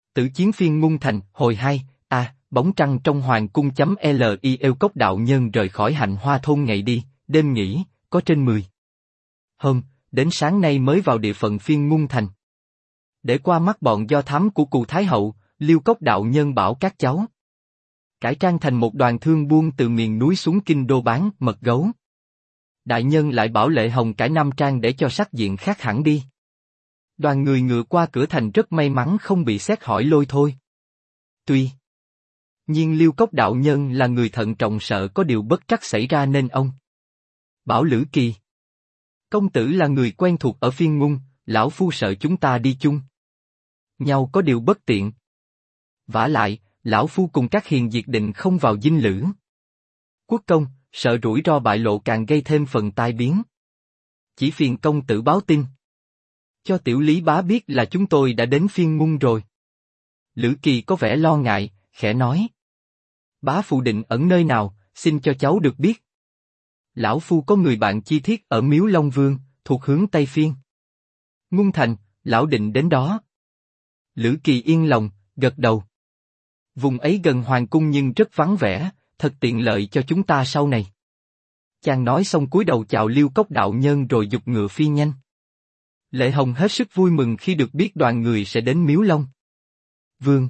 Tử chiến phiên Ngung Thành, hồi 2, bóng trăng trong hoàng cung.li Yêu Cốc đạo nhân rời khỏi Hạnh Hoa thôn ngày đi, đêm nghỉ, có trên 10 hôm, đến sáng nay mới vào địa phận phiên Ngung Thành. Để qua mắt bọn do thám của Cù Thái Hậu, Liêu Cốc đạo nhân bảo các cháu cải trang thành một đoàn thương buôn từ miền núi xuống kinh đô bán mật gấu. Đại nhân lại bảo Lệ Hồng cải nam trang để cho sắc diện khác hẳn đi. Đoàn người ngựa qua cửa thành rất may mắn không bị xét hỏi lôi thôi. Tuy nhiên Liêu Cốc đạo nhân là người thận trọng, sợ có điều bất trắc xảy ra nên ông bảo Lữ Kỳ: công tử là người quen thuộc ở phiên Ngung, lão phu sợ chúng ta đi chung nhau có điều bất tiện. Vả lại, lão phu cùng các hiền diệt định không vào dinh lữ quốc công, sợ rủi ro bại lộ càng gây thêm phần tai biến. Chỉ phiền công tử báo tin cho tiểu lý bá biết là chúng tôi đã đến phiên Ngung rồi. Lữ Kỳ có vẻ lo ngại, khẽ nói: bá phụ định ẩn nơi nào, xin cho cháu được biết. Lão phu có người bạn chi thiết ở Miếu Long Vương, thuộc hướng Tây Phiên Ngung Thành, lão định đến đó. Lữ Kỳ yên lòng, gật đầu. Vùng ấy gần hoàng cung nhưng rất vắng vẻ, thật tiện lợi cho chúng ta sau này. Chàng nói xong cúi đầu chào Liêu Cốc đạo nhân rồi giục ngựa phi nhanh. Lệ Hồng hết sức vui mừng khi được biết đoàn người sẽ đến Miếu Long Vương.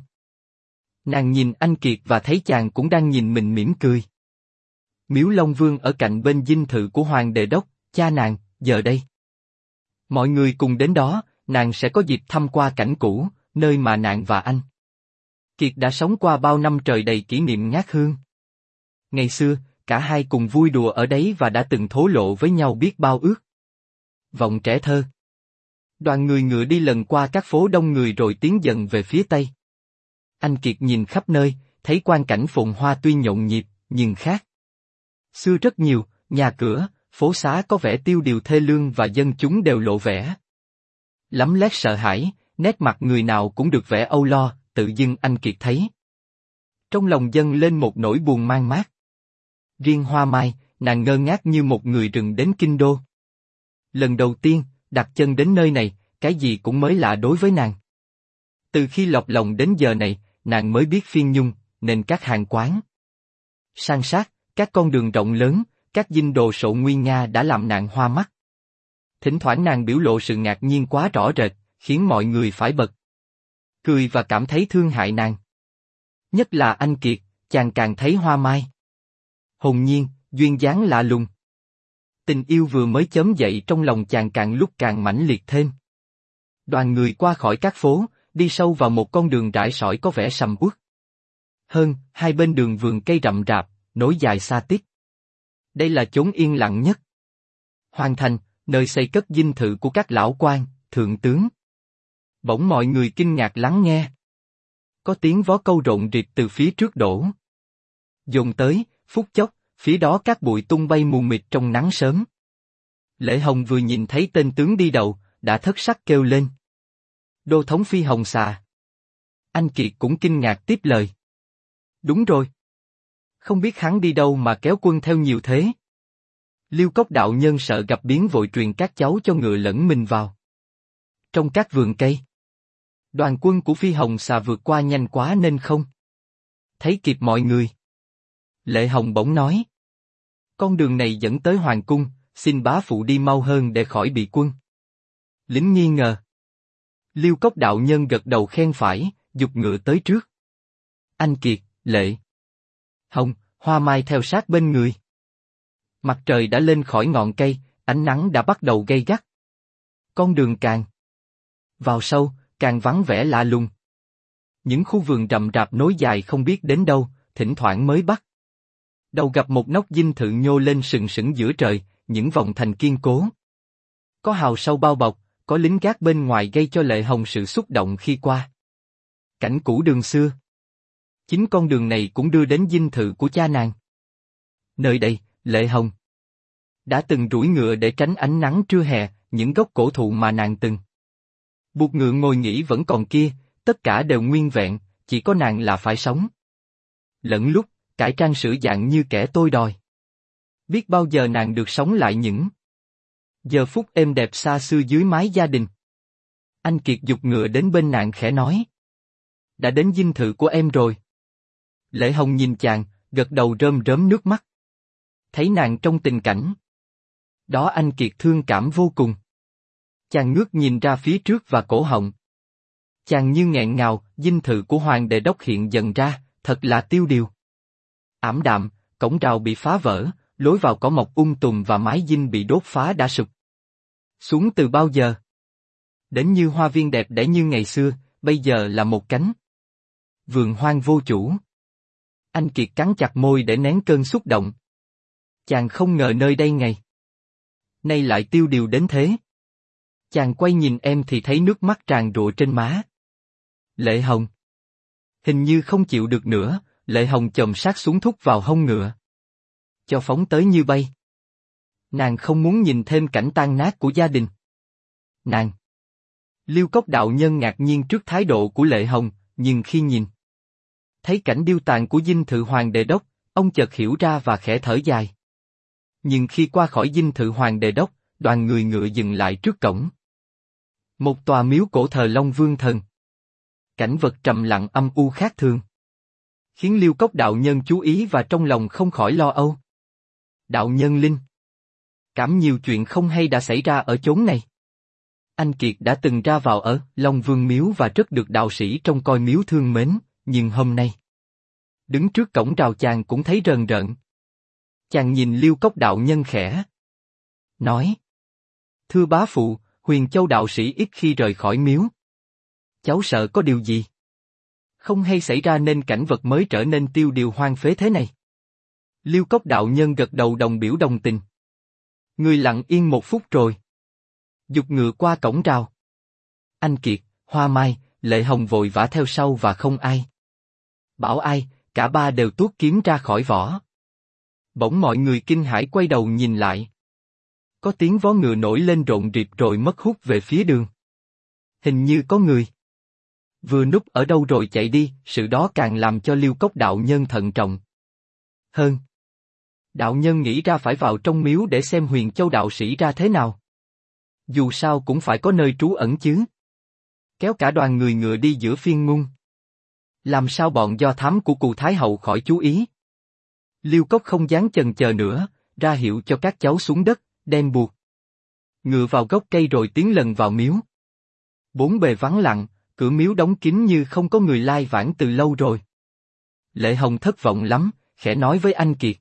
Nàng nhìn anh Kiệt và thấy chàng cũng đang nhìn mình mỉm cười. Miếu Long Vương ở cạnh bên dinh thự của Hoàng Đề Đốc, cha nàng, giờ đây mọi người cùng đến đó, nàng sẽ có dịp thăm qua cảnh cũ, nơi mà nàng và anh Kiệt đã sống qua bao năm trời đầy kỷ niệm ngát hương. Ngày xưa, cả hai cùng vui đùa ở đấy và đã từng thổ lộ với nhau biết bao ước vọng trẻ thơ. Đoàn người ngựa đi lần qua các phố đông người rồi tiến dần về phía tây. Anh Kiệt nhìn khắp nơi, thấy quang cảnh phồn hoa tuy nhộn nhịp, nhưng khác xưa rất nhiều, nhà cửa, phố xá có vẻ tiêu điều thê lương và dân chúng đều lộ vẻ lấm lét sợ hãi, nét mặt người nào cũng được vẻ âu lo, tự dưng anh Kiệt thấy trong lòng dâng lên một nỗi buồn man mác. Riêng Hoa Mai, nàng ngơ ngác như một người rừng đến kinh đô. Lần đầu tiên đặt chân đến nơi này, cái gì cũng mới lạ đối với nàng. Từ khi lọt lòng đến giờ này, nàng mới biết phiên Nhung, nên các hàng quán san sát, các con đường rộng lớn, các dinh đồ sộ nguy nga đã làm nàng hoa mắt. Thỉnh thoảng nàng biểu lộ sự ngạc nhiên quá rõ rệt, khiến mọi người phải bật cười và cảm thấy thương hại nàng. Nhất là anh Kiệt, chàng càng thấy Hoa Mai hồn nhiên, duyên dáng lạ lùng. Tình yêu vừa mới chớm dậy trong lòng chàng càng lúc càng mãnh liệt thêm. Đoàn người qua khỏi các phố, đi sâu vào một con đường rải sỏi có vẻ sầm uất. Hơn, hai bên đường vườn cây rậm rạp, nối dài xa tít. Đây là chốn yên lặng nhất Hoàng thành, nơi xây cất dinh thự của các lão quan, thượng tướng. Bỗng mọi người kinh ngạc lắng nghe. Có tiếng vó câu rộn rịp từ phía trước đổ dồn tới, phút chốc, phía đó các bụi tung bay mù mịt trong nắng sớm. Lệ Hồng vừa nhìn thấy tên tướng đi đầu, đã thất sắc kêu lên: Đô thống Phi Hồng Xà. Anh Kiệt cũng kinh ngạc tiếp lời: Đúng rồi. Không biết hắn đi đâu mà kéo quân theo nhiều thế. Liêu Cốc đạo nhân sợ gặp biến vội truyền các cháu cho ngựa lẫn mình vào trong các vườn cây. Đoàn quân của Phi Hồng Xà vượt qua nhanh quá nên không thấy kịp mọi người. Lệ Hồng bỗng nói: Con đường này dẫn tới Hoàng cung, xin bá phụ đi mau hơn để khỏi bị quân lính nghi ngờ. Liêu Cốc đạo nhân gật đầu khen phải, giục ngựa tới trước. Anh Kiệt, Lệ Hồng, Hoa Mai theo sát bên người. Mặt trời đã lên khỏi ngọn cây, ánh nắng đã bắt đầu gay gắt. Con đường càng vào sâu, càng vắng vẻ lạ lùng. Những khu vườn rậm rạp nối dài không biết đến đâu, thỉnh thoảng mới bắt đầu gặp một nóc dinh thự nhô lên sừng sững giữa trời, những vòng thành kiên cố. Có hào sâu bao bọc, có lính gác bên ngoài gây cho Lệ Hồng sự xúc động khi qua cảnh cũ đường xưa. Chính con đường này cũng đưa đến dinh thự của cha nàng. Nơi đây, Lệ Hồng đã từng duỗi ngựa để tránh ánh nắng trưa hè, những gốc cổ thụ mà nàng từng buộc ngựa ngồi nghỉ vẫn còn kia, tất cả đều nguyên vẹn, chỉ có nàng là phải sống. Lẫn lúc, cải trang sửa dạng như kẻ tôi đòi. Biết bao giờ nàng được sống lại những giờ phút êm đẹp xa xưa dưới mái gia đình. Anh Kiệt giục ngựa đến bên nàng khẽ nói: đã đến dinh thự của em rồi. Lệ Hồng nhìn chàng, gật đầu rơm rớm nước mắt. Thấy nàng trong tình cảnh đó anh Kiệt thương cảm vô cùng. Chàng ngước nhìn ra phía trước và cổ họng. Chàng như nghẹn ngào, dinh thự của Hoàng Đề Đốc hiện dần ra, thật là tiêu điều. Ảm đạm, cổng rào bị phá vỡ, lối vào cỏ mọc tùm và mái dinh bị đốt phá đã sụp. Xuống từ bao giờ? Đến như hoa viên đẹp đẽ như ngày xưa, bây giờ là một cánh vườn hoang vô chủ. Anh Kiệt cắn chặt môi để nén cơn xúc động. Chàng không ngờ nơi đây ngày nay lại tiêu điều đến thế. Chàng quay nhìn em thì thấy nước mắt tràn rụa trên má. Lệ Hồng. Hình như không chịu được nữa, Lệ Hồng chồm sát xuống thúc vào hông ngựa. Cho phóng tới như bay. Nàng không muốn nhìn thêm cảnh tan nát của gia đình. Nàng. Liêu Cốc đạo nhân ngạc nhiên trước thái độ của Lệ Hồng, nhưng khi nhìn thấy cảnh điêu tàn của dinh thự Hoàng Đề Đốc, ông chợt hiểu ra và khẽ thở dài. Nhưng khi qua khỏi dinh thự Hoàng Đề Đốc, đoàn người ngựa dừng lại trước cổng. Một tòa miếu cổ thờ Long Vương Thần. Cảnh vật trầm lặng âm u khác thường. Khiến Liêu Cốc đạo nhân chú ý và trong lòng không khỏi lo âu. Đạo nhân Linh. Cảm nhiều chuyện không hay đã xảy ra ở chốn này. Anh Kiệt đã từng ra vào ở Long Vương Miếu và rất được đạo sĩ trong coi miếu thương mến, nhưng hôm nay đứng trước cổng rào chàng cũng thấy rờn rợn. Chàng nhìn Liêu Cốc đạo nhân khẽ nói: Thưa bá phụ, Huyền Châu đạo sĩ ít khi rời khỏi miếu. Cháu sợ có điều gì không hay xảy ra nên cảnh vật mới trở nên tiêu điều hoang phế thế này. Liêu Cốc đạo nhân gật đầu đồng biểu đồng tình. Người lặng yên một phút rồi giục ngựa qua cổng rào. Anh Kiệt, Hoa Mai, Lệ Hồng vội vã theo sau và không ai bảo ai, cả ba đều tuốt kiếm ra khỏi vỏ. Bỗng mọi người kinh hãi quay đầu nhìn lại. Có tiếng vó ngựa nổi lên rộn rịp rồi mất hút về phía đường. Hình như có người vừa núp ở đâu rồi chạy đi, sự đó càng làm cho Liêu Cốc đạo nhân thận trọng hơn. Đạo nhân nghĩ ra phải vào trong miếu để xem Huyền Châu đạo sĩ ra thế nào. Dù sao cũng phải có nơi trú ẩn chứ. Kéo cả đoàn người ngựa đi giữa phiên mung. Làm sao bọn do thám của Cù Thái Hậu khỏi chú ý. Liêu Cốc không dám chần chờ nữa, ra hiệu cho các cháu xuống đất, đem buộc ngựa vào gốc cây rồi tiến lần vào miếu. Bốn bề vắng lặng, cửa miếu đóng kín như không có người lai vãng từ lâu rồi. Lệ Hồng thất vọng lắm, khẽ nói với anh Kiệt.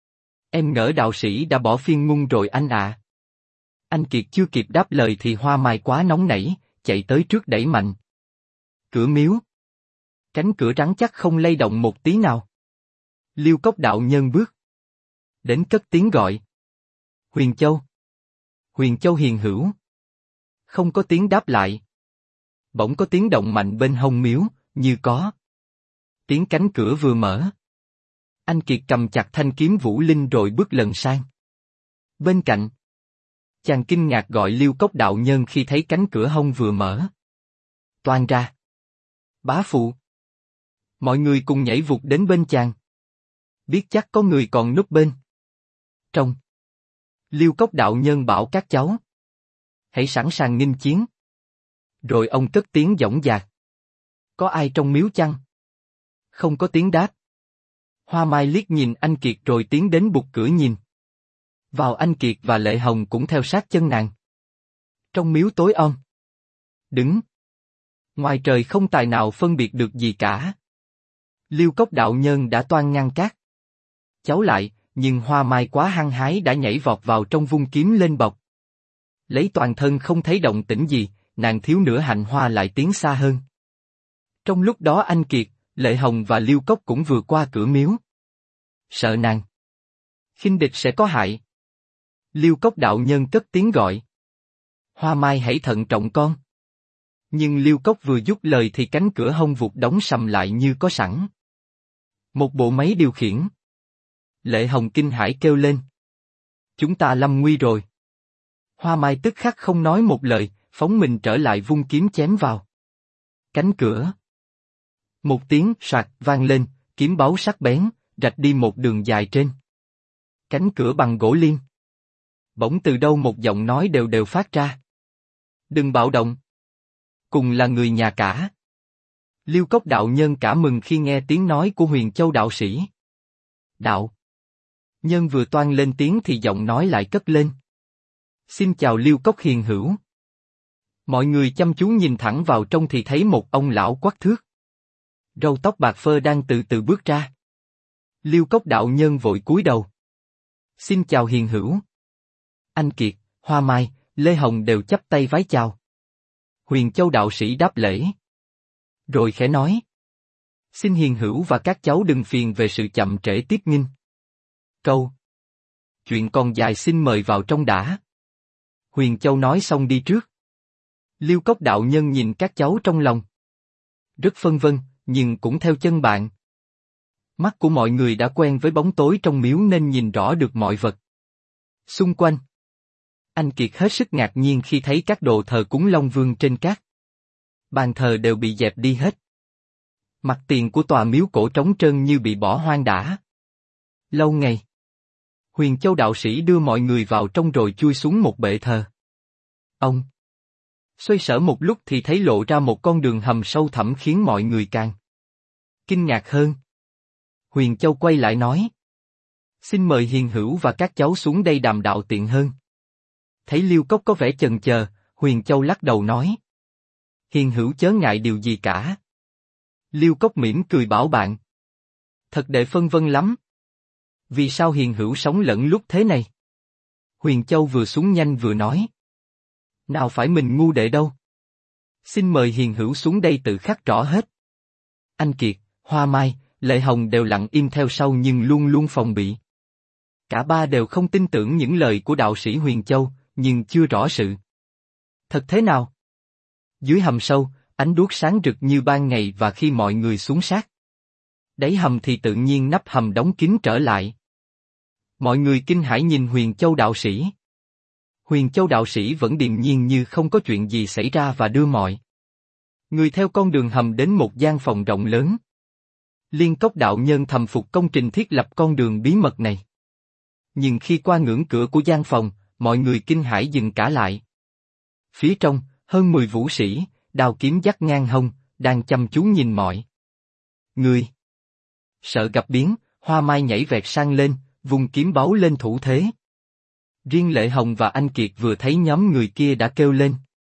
Em ngỡ đạo sĩ đã bỏ phiên mung rồi anh ạ. Anh Kiệt chưa kịp đáp lời thì Hoa Mai quá nóng nảy, chạy tới trước đẩy mạnh cửa miếu. Cánh cửa rắn chắc không lay động một tí nào. Liêu Cốc đạo nhân bước đến cất tiếng gọi. Huyền Châu. Huyền Châu hiền hữu. Không có tiếng đáp lại. Bỗng có tiếng động mạnh bên hông miếu, như có tiếng cánh cửa vừa mở. Anh Kiệt cầm chặt thanh kiếm Vũ Linh rồi bước lần sang bên cạnh. Chàng kinh ngạc gọi Liêu Cốc đạo nhân khi thấy cánh cửa hông vừa mở toang ra. Bá phụ. Mọi người cùng nhảy vụt đến bên chàng. Biết chắc có người còn núp bên trong. Liêu Cốc đạo nhân bảo các cháu hãy sẵn sàng nghênh chiến. Rồi ông cất tiếng dõng dạc. Có ai trong miếu chăng? Không có tiếng đáp. Hoa Mai liếc nhìn anh Kiệt rồi tiến đến bục cửa nhìn vào. Anh Kiệt và Lệ Hồng cũng theo sát chân nàng. Trong miếu tối om đứng ngoài trời không tài nào phân biệt được gì cả. Liêu Cốc đạo nhân đã toan ngăn cát cháu lại, nhưng Hoa Mai quá hăng hái đã nhảy vọt vào trong vung kiếm lên bọc. Lấy toàn thân không thấy động tĩnh gì, nàng thiếu nửa hạnh hoa lại tiến xa hơn. Trong lúc đó anh Kiệt, Lệ Hồng và Liêu Cốc cũng vừa qua cửa miếu. Sợ nàng khinh địch sẽ có hại. Liêu Cốc đạo nhân cất tiếng gọi. Hoa Mai hãy thận trọng con. Nhưng Liêu Cốc vừa dứt lời thì cánh cửa hông vụt đóng sầm lại như có sẵn một bộ máy điều khiển. Lệ Hồng kinh hãi kêu lên. Chúng ta lâm nguy rồi. Hoa Mai tức khắc không nói một lời, phóng mình trở lại vung kiếm chém vào cánh cửa. Một tiếng soạt vang lên, kiếm báu sắc bén, rạch đi một đường dài trên cánh cửa bằng gỗ liêm. Bỗng từ đâu một giọng nói đều đều phát ra. Đừng bạo động. Cùng là người nhà cả. Liêu Cốc đạo nhân cả mừng khi nghe tiếng nói của Huyền Châu đạo sĩ. Đạo nhân vừa toan lên tiếng thì giọng nói lại cất lên. Xin chào Liêu Cốc hiền hữu. Mọi người chăm chú nhìn thẳng vào trong thì thấy một ông lão quắc thước. Râu tóc bạc phơ đang từ từ bước ra. Liêu Cốc đạo nhân vội cúi đầu. Xin chào hiền hữu. Anh Kiệt, Hoa Mai, Lê Hồng đều chắp tay vái chào. Huyền Châu đạo sĩ đáp lễ. Rồi khẽ nói. Xin hiền hữu và các cháu đừng phiền về sự chậm trễ tiếp nghinh. Câu. Chuyện còn dài xin mời vào trong đã. Huyền Châu nói xong đi trước. Liêu Cốc đạo nhân nhìn các cháu trong lòng. Rất phân vân, nhưng cũng theo chân bạn. Mắt của mọi người đã quen với bóng tối trong miếu nên nhìn rõ được mọi vật xung quanh. Anh Kiệt hết sức ngạc nhiên khi thấy các đồ thờ cúng Long Vương trên cát. Bàn thờ đều bị dẹp đi hết. Mặt tiền của tòa miếu cổ trống trơn như bị bỏ hoang đã. Lâu ngày. Huyền Châu đạo sĩ đưa mọi người vào trong rồi chui xuống một bệ thờ. Ông xoay sở một lúc thì thấy lộ ra một con đường hầm sâu thẳm khiến mọi người càng kinh ngạc hơn. Huyền Châu quay lại nói. Xin mời hiền hữu và các cháu xuống đây đàm đạo tiện hơn. Thấy Liêu Cốc có vẻ chần chờ, Huyền Châu lắc đầu nói. Hiền hữu chớ ngại điều gì cả. Liêu Cốc mỉm cười bảo bạn. Thật đệ phân vân lắm. Vì sao hiền hữu sống lẫn lúc thế này? Huyền Châu vừa xuống nhanh vừa nói. Nào phải mình ngu đệ đâu. Xin mời hiền hữu xuống đây tự khắc rõ hết. Anh Kiệt, Hoa Mai, Lệ Hồng đều lặng im theo sau nhưng luôn luôn phòng bị. Cả ba đều không tin tưởng những lời của đạo sĩ Huyền Châu, nhưng chưa rõ sự thật thế nào. Dưới hầm sâu, ánh đuốc sáng rực như ban ngày và khi mọi người xuống sát đáy hầm thì tự nhiên nắp hầm đóng kín trở lại. Mọi người kinh hãi nhìn Huyền Châu đạo sĩ. Huyền Châu đạo sĩ vẫn điềm nhiên như không có chuyện gì xảy ra và đưa mọi người theo con đường hầm đến một gian phòng rộng lớn. Liên Cốc đạo nhân thầm phục công trình thiết lập con đường bí mật này. Nhưng khi qua ngưỡng cửa của gian phòng, mọi người kinh hãi dừng cả lại. Phía trong, hơn 10 vũ sĩ, đao kiếm dắt ngang hông, đang chăm chú nhìn mọi người. Sợ gặp biến, Hoa Mai nhảy vẹt sang lên, vùng kiếm báu lên thủ thế. Riêng Lệ Hồng và anh Kiệt vừa thấy nhóm người kia đã kêu lên.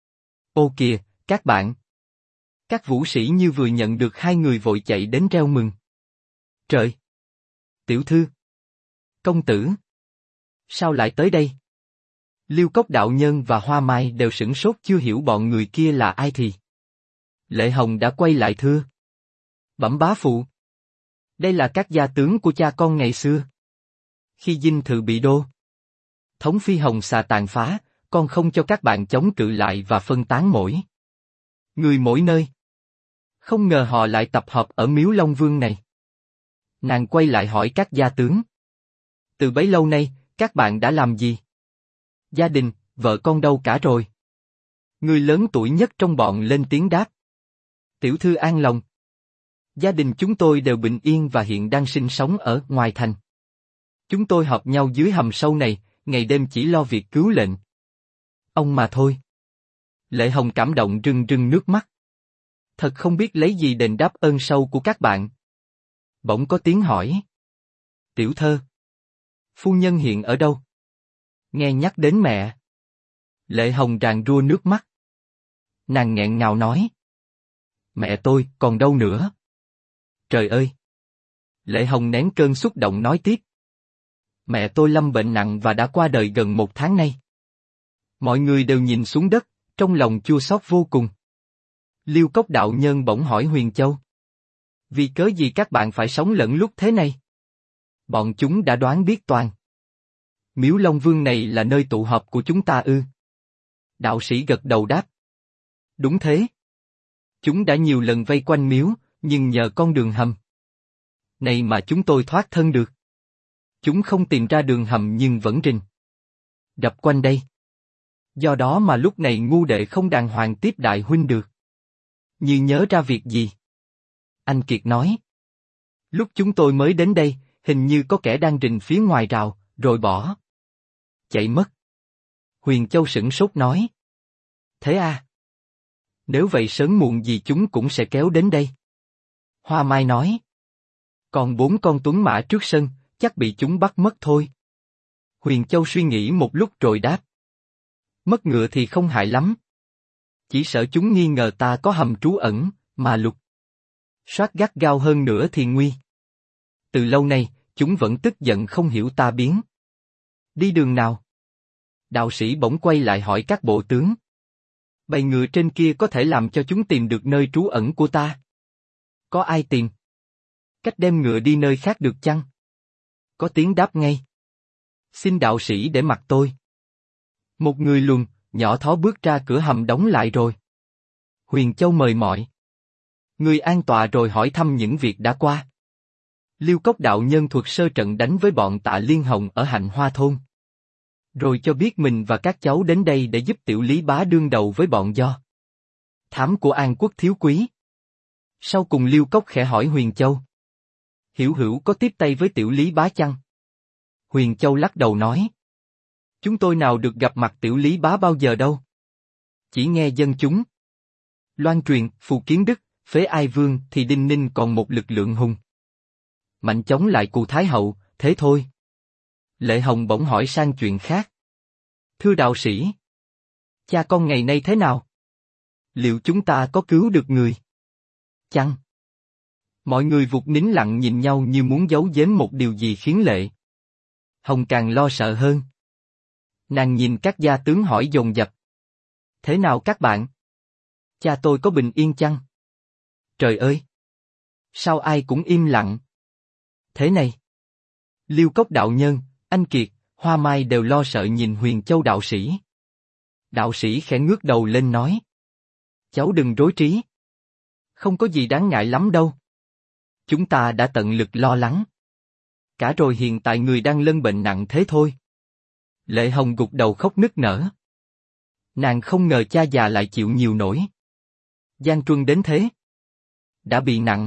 Ô kìa, các bạn! Các vũ sĩ như vừa nhận được hai người vội chạy đến reo mừng. Trời! Tiểu thư! Công tử! Sao lại tới đây? Liêu Cốc đạo nhân và Hoa Mai đều sửng sốt chưa hiểu bọn người kia là ai thì. Lệ Hồng đã quay lại thưa. Bẩm bá phụ. Đây là các gia tướng của cha con ngày xưa. Khi dinh thự bị đô thống phi hồng xà tàn phá, con không cho các bạn chống cự lại và phân tán mỗi người mỗi nơi. Không ngờ họ lại tập hợp ở miếu Long Vương này. Nàng quay lại hỏi các gia tướng. Từ bấy lâu nay, các bạn đã làm gì? Gia đình, vợ con đâu cả rồi? Người lớn tuổi nhất trong bọn lên tiếng đáp. Tiểu thư an lòng. Gia đình chúng tôi đều bình yên và hiện đang sinh sống ở ngoài thành. Chúng tôi họp nhau dưới hầm sâu này, ngày đêm chỉ lo việc cứu lệnh ông mà thôi. Lệ Hồng cảm động rưng rưng nước mắt. Thật không biết lấy gì đền đáp ơn sâu của các bạn. Bỗng có tiếng hỏi. Tiểu thơ. Phu nhân hiện ở đâu? Nghe nhắc đến mẹ. Lệ Hồng ràn rua nước mắt. Nàng nghẹn ngào nói. Mẹ tôi còn đâu nữa? Trời ơi! Lệ Hồng nén cơn xúc động nói tiếp. Mẹ tôi lâm bệnh nặng và đã qua đời gần 1 tháng nay. Mọi người đều nhìn xuống đất, trong lòng chua xót vô cùng. Liêu Cốc đạo nhân bỗng hỏi Huyền Châu. Vì cớ gì các bạn phải sống lẫn lúc thế này? Bọn chúng đã đoán biết toàn. Miếu Long Vương này là nơi tụ họp của chúng ta ư? Đạo sĩ gật đầu đáp. Đúng thế. Chúng đã nhiều lần vây quanh miếu, nhưng nhờ con đường hầm này mà chúng tôi thoát thân được. Chúng không tìm ra đường hầm nhưng vẫn rình đập quanh đây. Do đó mà lúc này ngu đệ không đàng hoàng tiếp đại huynh được. Như nhớ ra việc gì? Anh Kiệt nói. Lúc chúng tôi mới đến đây, hình như có kẻ đang rình phía ngoài rào, rồi bỏ chạy mất. Huyền Châu sửng sốt nói. Thế à? Nếu vậy sớm muộn gì chúng cũng sẽ kéo đến đây. Hoa Mai nói. Còn 4 con tuấn mã trước sân, chắc bị chúng bắt mất thôi. Huyền Châu suy nghĩ một lúc rồi đáp. Mất ngựa thì không hại lắm. Chỉ sợ chúng nghi ngờ ta có hầm trú ẩn, mà lục soát gắt gao hơn nữa thì nguy. Từ lâu nay, chúng vẫn tức giận không hiểu ta biến. Đi đường nào? Đạo sĩ bỗng quay lại hỏi các bộ tướng. Bầy ngựa trên kia có thể làm cho chúng tìm được nơi trú ẩn của ta. Có ai tìm? Cách đem ngựa đi nơi khác được chăng? Có tiếng đáp ngay. Xin đạo sĩ để mặc tôi. Một người luồn, nhỏ thó bước ra cửa hầm đóng lại rồi. Huyền Châu mời mọi người an tọa rồi hỏi thăm những việc đã qua. Liêu Cốc đạo nhân thuật sơ trận đánh với bọn Tạ Liên Hồng ở Hạnh Hoa thôn. Rồi cho biết mình và các cháu đến đây để giúp Tiểu Lý Bá đương đầu với bọn Do thám của An Quốc thiếu quý. Sau cùng Liêu Cốc khẽ hỏi Huyền Châu. Hiểu Hữu có tiếp tay với Tiểu Lý Bá chăng? Huyền Châu lắc đầu nói. Chúng tôi nào được gặp mặt Tiểu Lý Bá bao giờ đâu. Chỉ nghe dân chúng loan truyền, Phù Kiến Đức, phế Ai Vương thì Đinh Ninh còn một lực lượng hùng mạnh chống lại Cù Thái Hậu, thế thôi. Lệ Hồng bỗng hỏi sang chuyện khác. Thưa đạo sĩ, cha con ngày nay thế nào? Liệu chúng ta có cứu được người chăng? Mọi người vụt nín lặng nhìn nhau như muốn giấu giếm một điều gì khiến Lệ Hồng càng lo sợ hơn. Nàng nhìn các gia tướng hỏi dồn dập. Thế nào các bạn? Cha tôi có bình yên chăng? Trời ơi! Sao ai cũng im lặng? Thế này. Liêu Cốc đạo nhân, Anh Kiệt, Hoa Mai đều lo sợ nhìn Huyền Châu đạo sĩ. Đạo sĩ khẽ ngước đầu lên nói. Cháu đừng rối trí. Không có gì đáng ngại lắm đâu. Chúng ta đã tận lực lo lắng. Cả rồi hiện tại người đang lân bệnh nặng thế thôi. Lệ Hồng gục đầu khóc nức nở. Nàng không ngờ cha già lại chịu nhiều nổi. Giang truân đến thế. Đã bị nặng.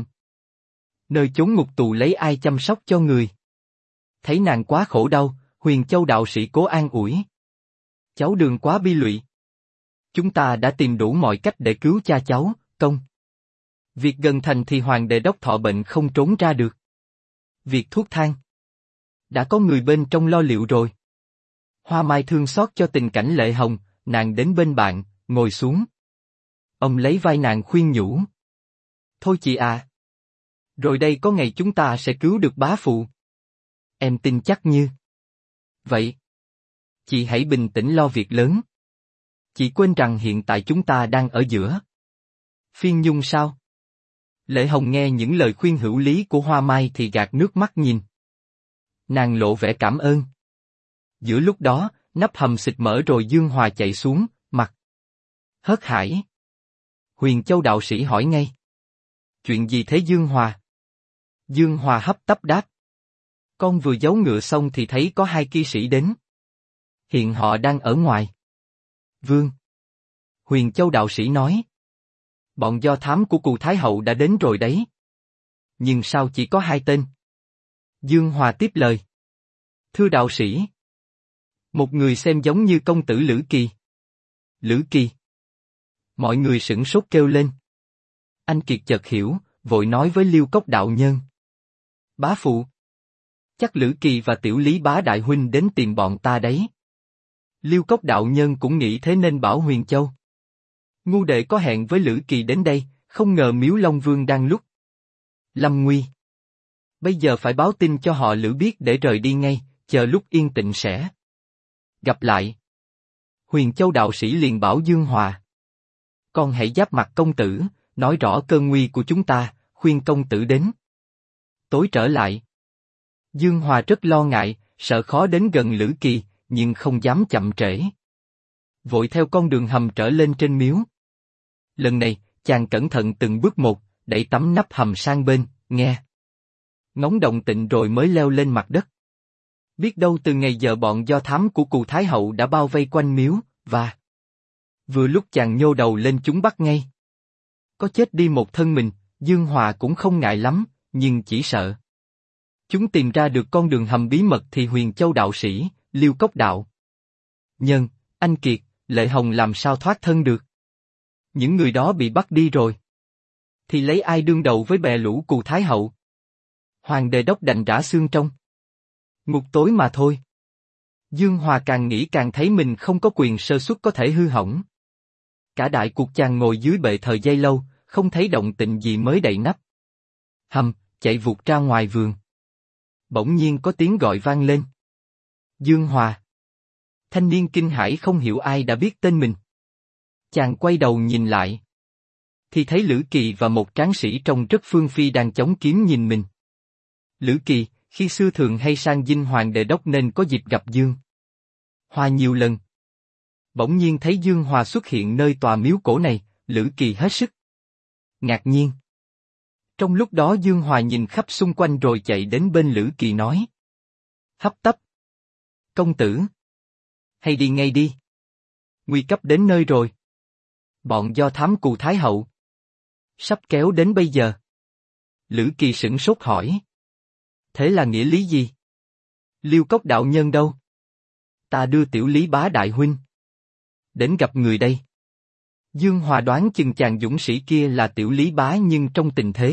Nơi chốn ngục tù lấy ai chăm sóc cho người. Thấy nàng quá khổ đau, Huyền Châu đạo sĩ cố an ủi. Cháu đừng quá bi lụy. Chúng ta đã tìm đủ mọi cách để cứu cha cháu, công. Việc gần thành thì hoàng đệ đốc thọ bệnh không trốn ra được. Việc thuốc thang. Đã có người bên trong lo liệu rồi. Hoa Mai thương xót cho tình cảnh Lệ Hồng, nàng đến bên bạn, ngồi xuống. Ông lấy vai nàng khuyên nhủ. Thôi chị à. Rồi đây có ngày chúng ta sẽ cứu được bá phụ. Em tin chắc như vậy. Chị hãy bình tĩnh lo việc lớn. Chị quên rằng hiện tại chúng ta đang ở giữa phiên nhung sao? Lệ Hồng nghe những lời khuyên hữu lý của Hoa Mai thì gạt nước mắt nhìn. Nàng lộ vẻ cảm ơn. Giữa lúc đó, nắp hầm xịt mở rồi Dương Hòa chạy xuống, mặt hớt hải. Huyền Châu đạo sĩ hỏi ngay. Chuyện gì thế Dương Hòa? Dương Hòa hấp tấp đáp. Con vừa giấu ngựa xong thì thấy có 2 kỵ sĩ đến. Hiện họ đang ở ngoài. Vương. Huyền Châu đạo sĩ nói. Bọn do thám của Cù Thái Hậu đã đến rồi đấy. Nhưng sao chỉ có 2 tên? Dương Hòa tiếp lời. Thưa đạo sĩ. Một người xem giống như công tử Lữ Kỳ. Lữ Kỳ. Mọi người sửng sốt kêu lên. Anh Kiệt chợt hiểu, vội nói với Liêu Cốc đạo nhân. Bá phụ. Chắc Lữ Kỳ và Tiểu Lý Bá đại huynh đến tìm bọn ta đấy. Liêu Cốc đạo nhân cũng nghĩ thế nên bảo Huyền Châu. Ngu đệ có hẹn với Lữ Kỳ đến đây, không ngờ Miếu Long Vương đang lúc lâm nguy. Bây giờ phải báo tin cho họ Lữ biết để rời đi ngay, chờ lúc yên tĩnh sẽ gặp lại. Huyền Châu đạo sĩ liền bảo Dương Hòa. Con hãy giáp mặt công tử, nói rõ cơn nguy của chúng ta, khuyên công tử đến. Tối trở lại. Dương Hòa rất lo ngại, sợ khó đến gần Lữ Kỳ, nhưng không dám chậm trễ. Vội theo con đường hầm trở lên trên miếu. Lần này, chàng cẩn thận từng bước một, đẩy tấm nắp hầm sang bên, nghe ngóng động tĩnh rồi mới leo lên mặt đất. Biết đâu từ ngày giờ bọn do thám của Cù Thái Hậu đã bao vây quanh miếu, và vừa lúc chàng nhô đầu lên chúng bắt ngay. Có chết đi một thân mình, Dương Hòa cũng không ngại lắm, nhưng chỉ sợ chúng tìm ra được con đường hầm bí mật thì Huyền Châu đạo sĩ, Liêu Cốc đạo nhân, Anh Kiệt, Lệ Hồng làm sao thoát thân được. Những người đó bị bắt đi rồi. Thì lấy ai đương đầu với bè lũ Cù Thái Hậu? Hoàng Đề Đốc đành rã xương trong ngục tối mà thôi. Dương Hòa càng nghĩ càng thấy mình không có quyền sơ suất có thể hư hỏng. Cả đại cuộc chàng ngồi dưới bệ thờ giây lâu, không thấy động tĩnh gì mới đậy nắp. Chạy vụt ra ngoài vườn. Bỗng nhiên có tiếng gọi vang lên. Dương Hòa. Thanh niên kinh hãi không hiểu ai đã biết tên mình. Chàng quay đầu nhìn lại. Thì thấy Lữ Kỳ và một tráng sĩ trông rất phương phi đang chống kiếm nhìn mình. Lữ Kỳ, khi xưa thường hay sang dinh Hoàng Đề Đốc nên có dịp gặp Dương Hòa nhiều lần. Bỗng nhiên thấy Dương Hòa xuất hiện nơi tòa miếu cổ này, Lữ Kỳ hết sức ngạc nhiên. Trong lúc đó Dương Hòa nhìn khắp xung quanh rồi chạy đến bên Lữ Kỳ nói. Hấp tấp. Công tử. Hay đi ngay đi. Nguy cấp đến nơi rồi. Bọn do thám Cù Thái Hậu sắp kéo đến bây giờ. Lữ Kỳ sửng sốt hỏi. Thế là nghĩa lý gì? Liêu Cốc đạo nhân đâu? Ta đưa Tiểu Lý Bá đại huynh đến gặp người đây. Dương Hòa đoán chừng chàng dũng sĩ kia là Tiểu Lý Bá nhưng trong tình thế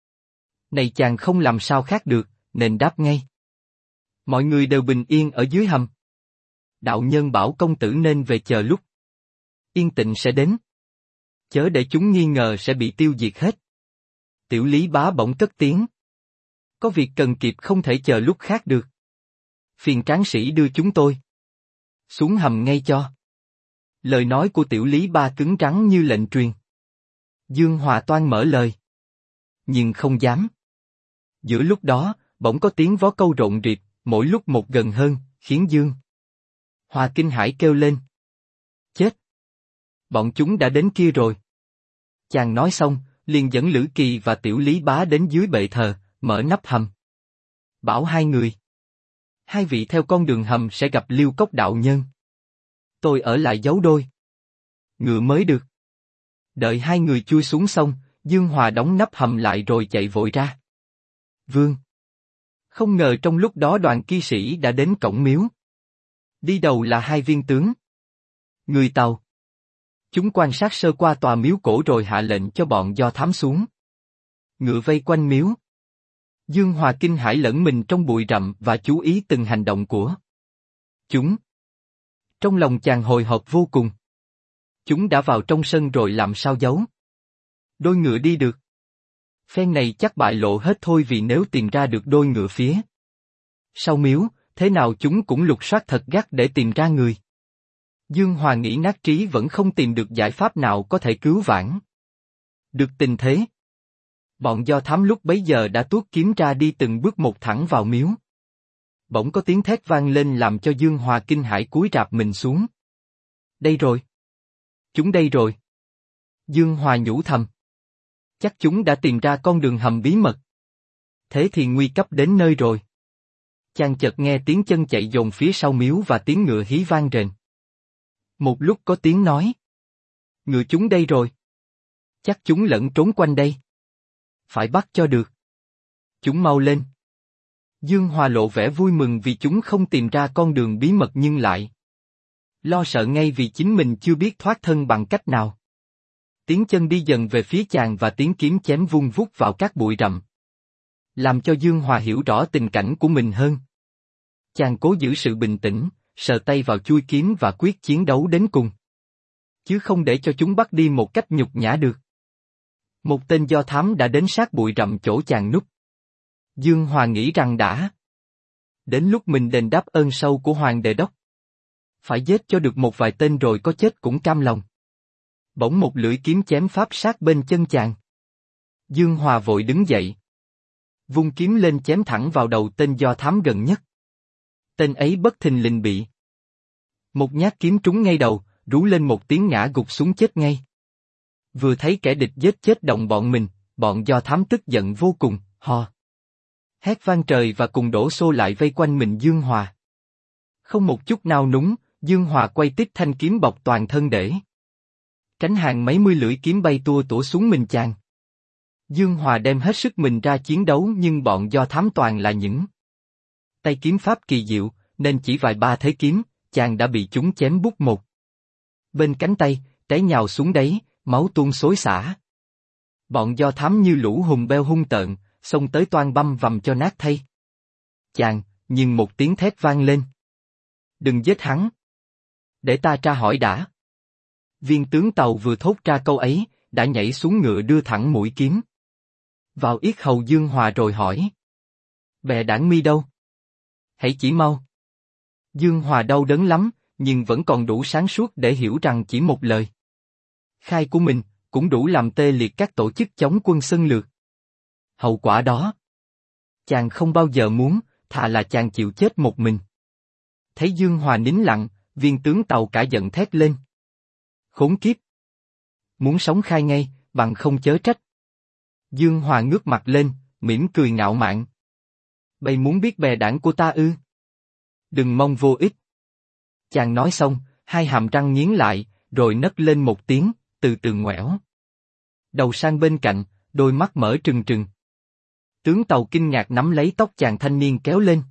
này chàng không làm sao khác được, nên đáp ngay. Mọi người đều bình yên ở dưới hầm. Đạo nhân bảo công tử nên về chờ lúc yên tĩnh sẽ đến. Chớ để chúng nghi ngờ sẽ bị tiêu diệt hết. Tiểu Lý Bá bỗng cất tiếng. Có việc cần kịp không thể chờ lúc khác được. Phiền tráng sĩ đưa chúng tôi xuống hầm ngay cho. Lời nói của Tiểu Lý Bá cứng rắn như lệnh truyền. Dương Hòa toan mở lời, nhưng không dám. Giữa lúc đó, bỗng có tiếng vó câu rộn rịp, mỗi lúc một gần hơn, khiến Dương Hòa kinh hãi kêu lên. Chết! Bọn chúng đã đến kia rồi. Chàng nói xong, liền dẫn Lữ Kỳ và Tiểu Lý Bá đến dưới bệ thờ, mở nắp hầm. Bảo hai người. Hai vị theo con đường hầm sẽ gặp Liêu Cốc đạo nhân. Tôi ở lại giấu đôi ngựa mới được. Đợi hai người chui xuống xong, Dương Hòa đóng nắp hầm lại rồi chạy vội ra. Vương. Không ngờ trong lúc đó đoàn kỵ sĩ đã đến cổng miếu. Đi đầu là hai viên tướng người Tàu. Chúng quan sát sơ qua tòa miếu cổ rồi hạ lệnh cho bọn do thám xuống ngựa vây quanh miếu. Dương Hòa kinh hãi lẫn mình trong bụi rậm và chú ý từng hành động của chúng. Trong lòng chàng hồi hộp vô cùng. Chúng đã vào trong sân rồi làm sao giấu đôi ngựa đi được. Phen này chắc bại lộ hết thôi, vì nếu tìm ra được đôi ngựa phía sau miếu, thế nào chúng cũng lục soát thật gắt để tìm ra người. Dương Hòa nghĩ nát trí vẫn không tìm được giải pháp nào có thể cứu vãn được tình thế. Bọn do thám lúc bấy giờ đã tuốt kiếm ra đi từng bước một thẳng vào miếu. Bỗng có tiếng thét vang lên làm cho Dương Hòa kinh hãi cúi rạp mình xuống. Đây rồi! Chúng đây rồi! Dương Hòa nhủ thầm. Chắc chúng đã tìm ra con đường hầm bí mật. Thế thì nguy cấp đến nơi rồi. Chàng chợt nghe tiếng chân chạy dồn phía sau miếu và tiếng ngựa hí vang rền. Một lúc có tiếng nói. Ngựa chúng đây rồi. Chắc chúng lẫn trốn quanh đây. Phải bắt cho được. Chúng mau lên. Dương Hòa lộ vẻ vui mừng vì chúng không tìm ra con đường bí mật nhưng lại lo sợ ngay vì chính mình chưa biết thoát thân bằng cách nào. Tiếng chân đi dần về phía chàng và tiếng kiếm chém vung vút vào các bụi rậm, làm cho Dương Hòa hiểu rõ tình cảnh của mình hơn. Chàng cố giữ sự bình tĩnh, sờ tay vào chuôi kiếm và quyết chiến đấu đến cùng. Chứ không để cho chúng bắt đi một cách nhục nhã được. Một tên do thám đã đến sát bụi rậm chỗ chàng núp. Dương Hòa nghĩ rằng đã đến lúc mình đền đáp ơn sâu của Hoàng Đề Đốc. Phải giết cho được một vài tên rồi có chết cũng cam lòng. Bỗng một lưỡi kiếm chém pháp sát bên chân chàng. Dương Hòa vội đứng dậy, vung kiếm lên chém thẳng vào đầu tên do thám gần nhất. Tên ấy bất thình lình bị một nhát kiếm trúng ngay đầu, rú lên một tiếng ngã gục xuống chết ngay. Vừa thấy kẻ địch giết chết đồng bọn mình, bọn do thám tức giận vô cùng, ho hét vang trời và cùng đổ xô lại vây quanh mình Dương Hòa. Không một chút nào núng, Dương Hòa quay tít thanh kiếm bọc toàn thân để tránh hàng mấy mươi lưỡi kiếm bay tua tủa xuống mình chàng. Dương Hòa đem hết sức mình ra chiến đấu nhưng bọn do thám toàn là những tay kiếm pháp kỳ diệu, nên chỉ vài ba thế kiếm, chàng đã bị chúng chém bút một bên cánh tay, té nhào xuống đấy, máu tuôn xối xả. Bọn do thám như lũ hùng beo hung tợn, xông tới toan băm vằm cho nát thây. Chàng, nhưng một tiếng thét vang lên. Đừng giết hắn. Để ta tra hỏi đã. Viên tướng Tàu vừa thốt ra câu ấy, đã nhảy xuống ngựa đưa thẳng mũi kiếm vào yết hầu Dương Hòa rồi hỏi. Bè đảng mi đâu? Hãy chỉ mau. Dương Hòa đau đớn lắm, nhưng vẫn còn đủ sáng suốt để hiểu rằng chỉ một lời khai của mình, cũng đủ làm tê liệt các tổ chức chống quân xâm lược. Hậu quả đó, chàng không bao giờ muốn, thà là chàng chịu chết một mình. Thấy Dương Hòa nín lặng, viên tướng Tàu cả giận thét lên. Khốn kiếp! Muốn sống khai ngay, bằng không chớ trách. Dương Hòa ngước mặt lên, mỉm cười ngạo mạn. Bây muốn biết bè đảng của ta ư? Đừng mong vô ích. Chàng nói xong, hai hàm răng nghiến lại, rồi nấc lên một tiếng, từ từ ngoẻo đầu sang bên cạnh, đôi mắt mở trừng trừng. Tướng Tàu kinh ngạc nắm lấy tóc chàng thanh niên kéo lên.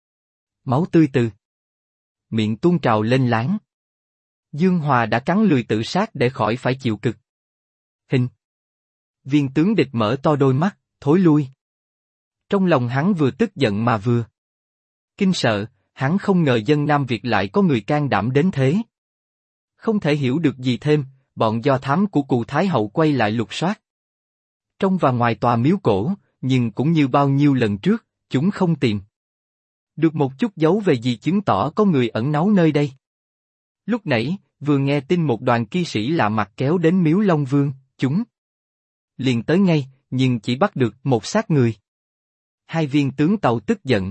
Máu tươi từ miệng tuôn trào lên láng. Dương Hòa đã cắn lười tự sát để khỏi phải chịu cực hình. Viên tướng địch mở to đôi mắt, thối lui. Trong lòng hắn vừa tức giận mà vừa kinh sợ, hắn không ngờ dân Nam Việt lại có người can đảm đến thế. Không thể hiểu được gì thêm, bọn do thám của Cù Thái Hậu quay lại lục soát trong và ngoài tòa miếu cổ, nhưng cũng như bao nhiêu lần trước, chúng không tìm được một chút dấu về gì chứng tỏ có người ẩn náu nơi đây. Lúc nãy, vừa nghe tin một đoàn kỵ sĩ lạ mặt kéo đến miếu Long Vương, chúng liền tới ngay, nhưng chỉ bắt được một xác người. Hai viên tướng Tàu tức giận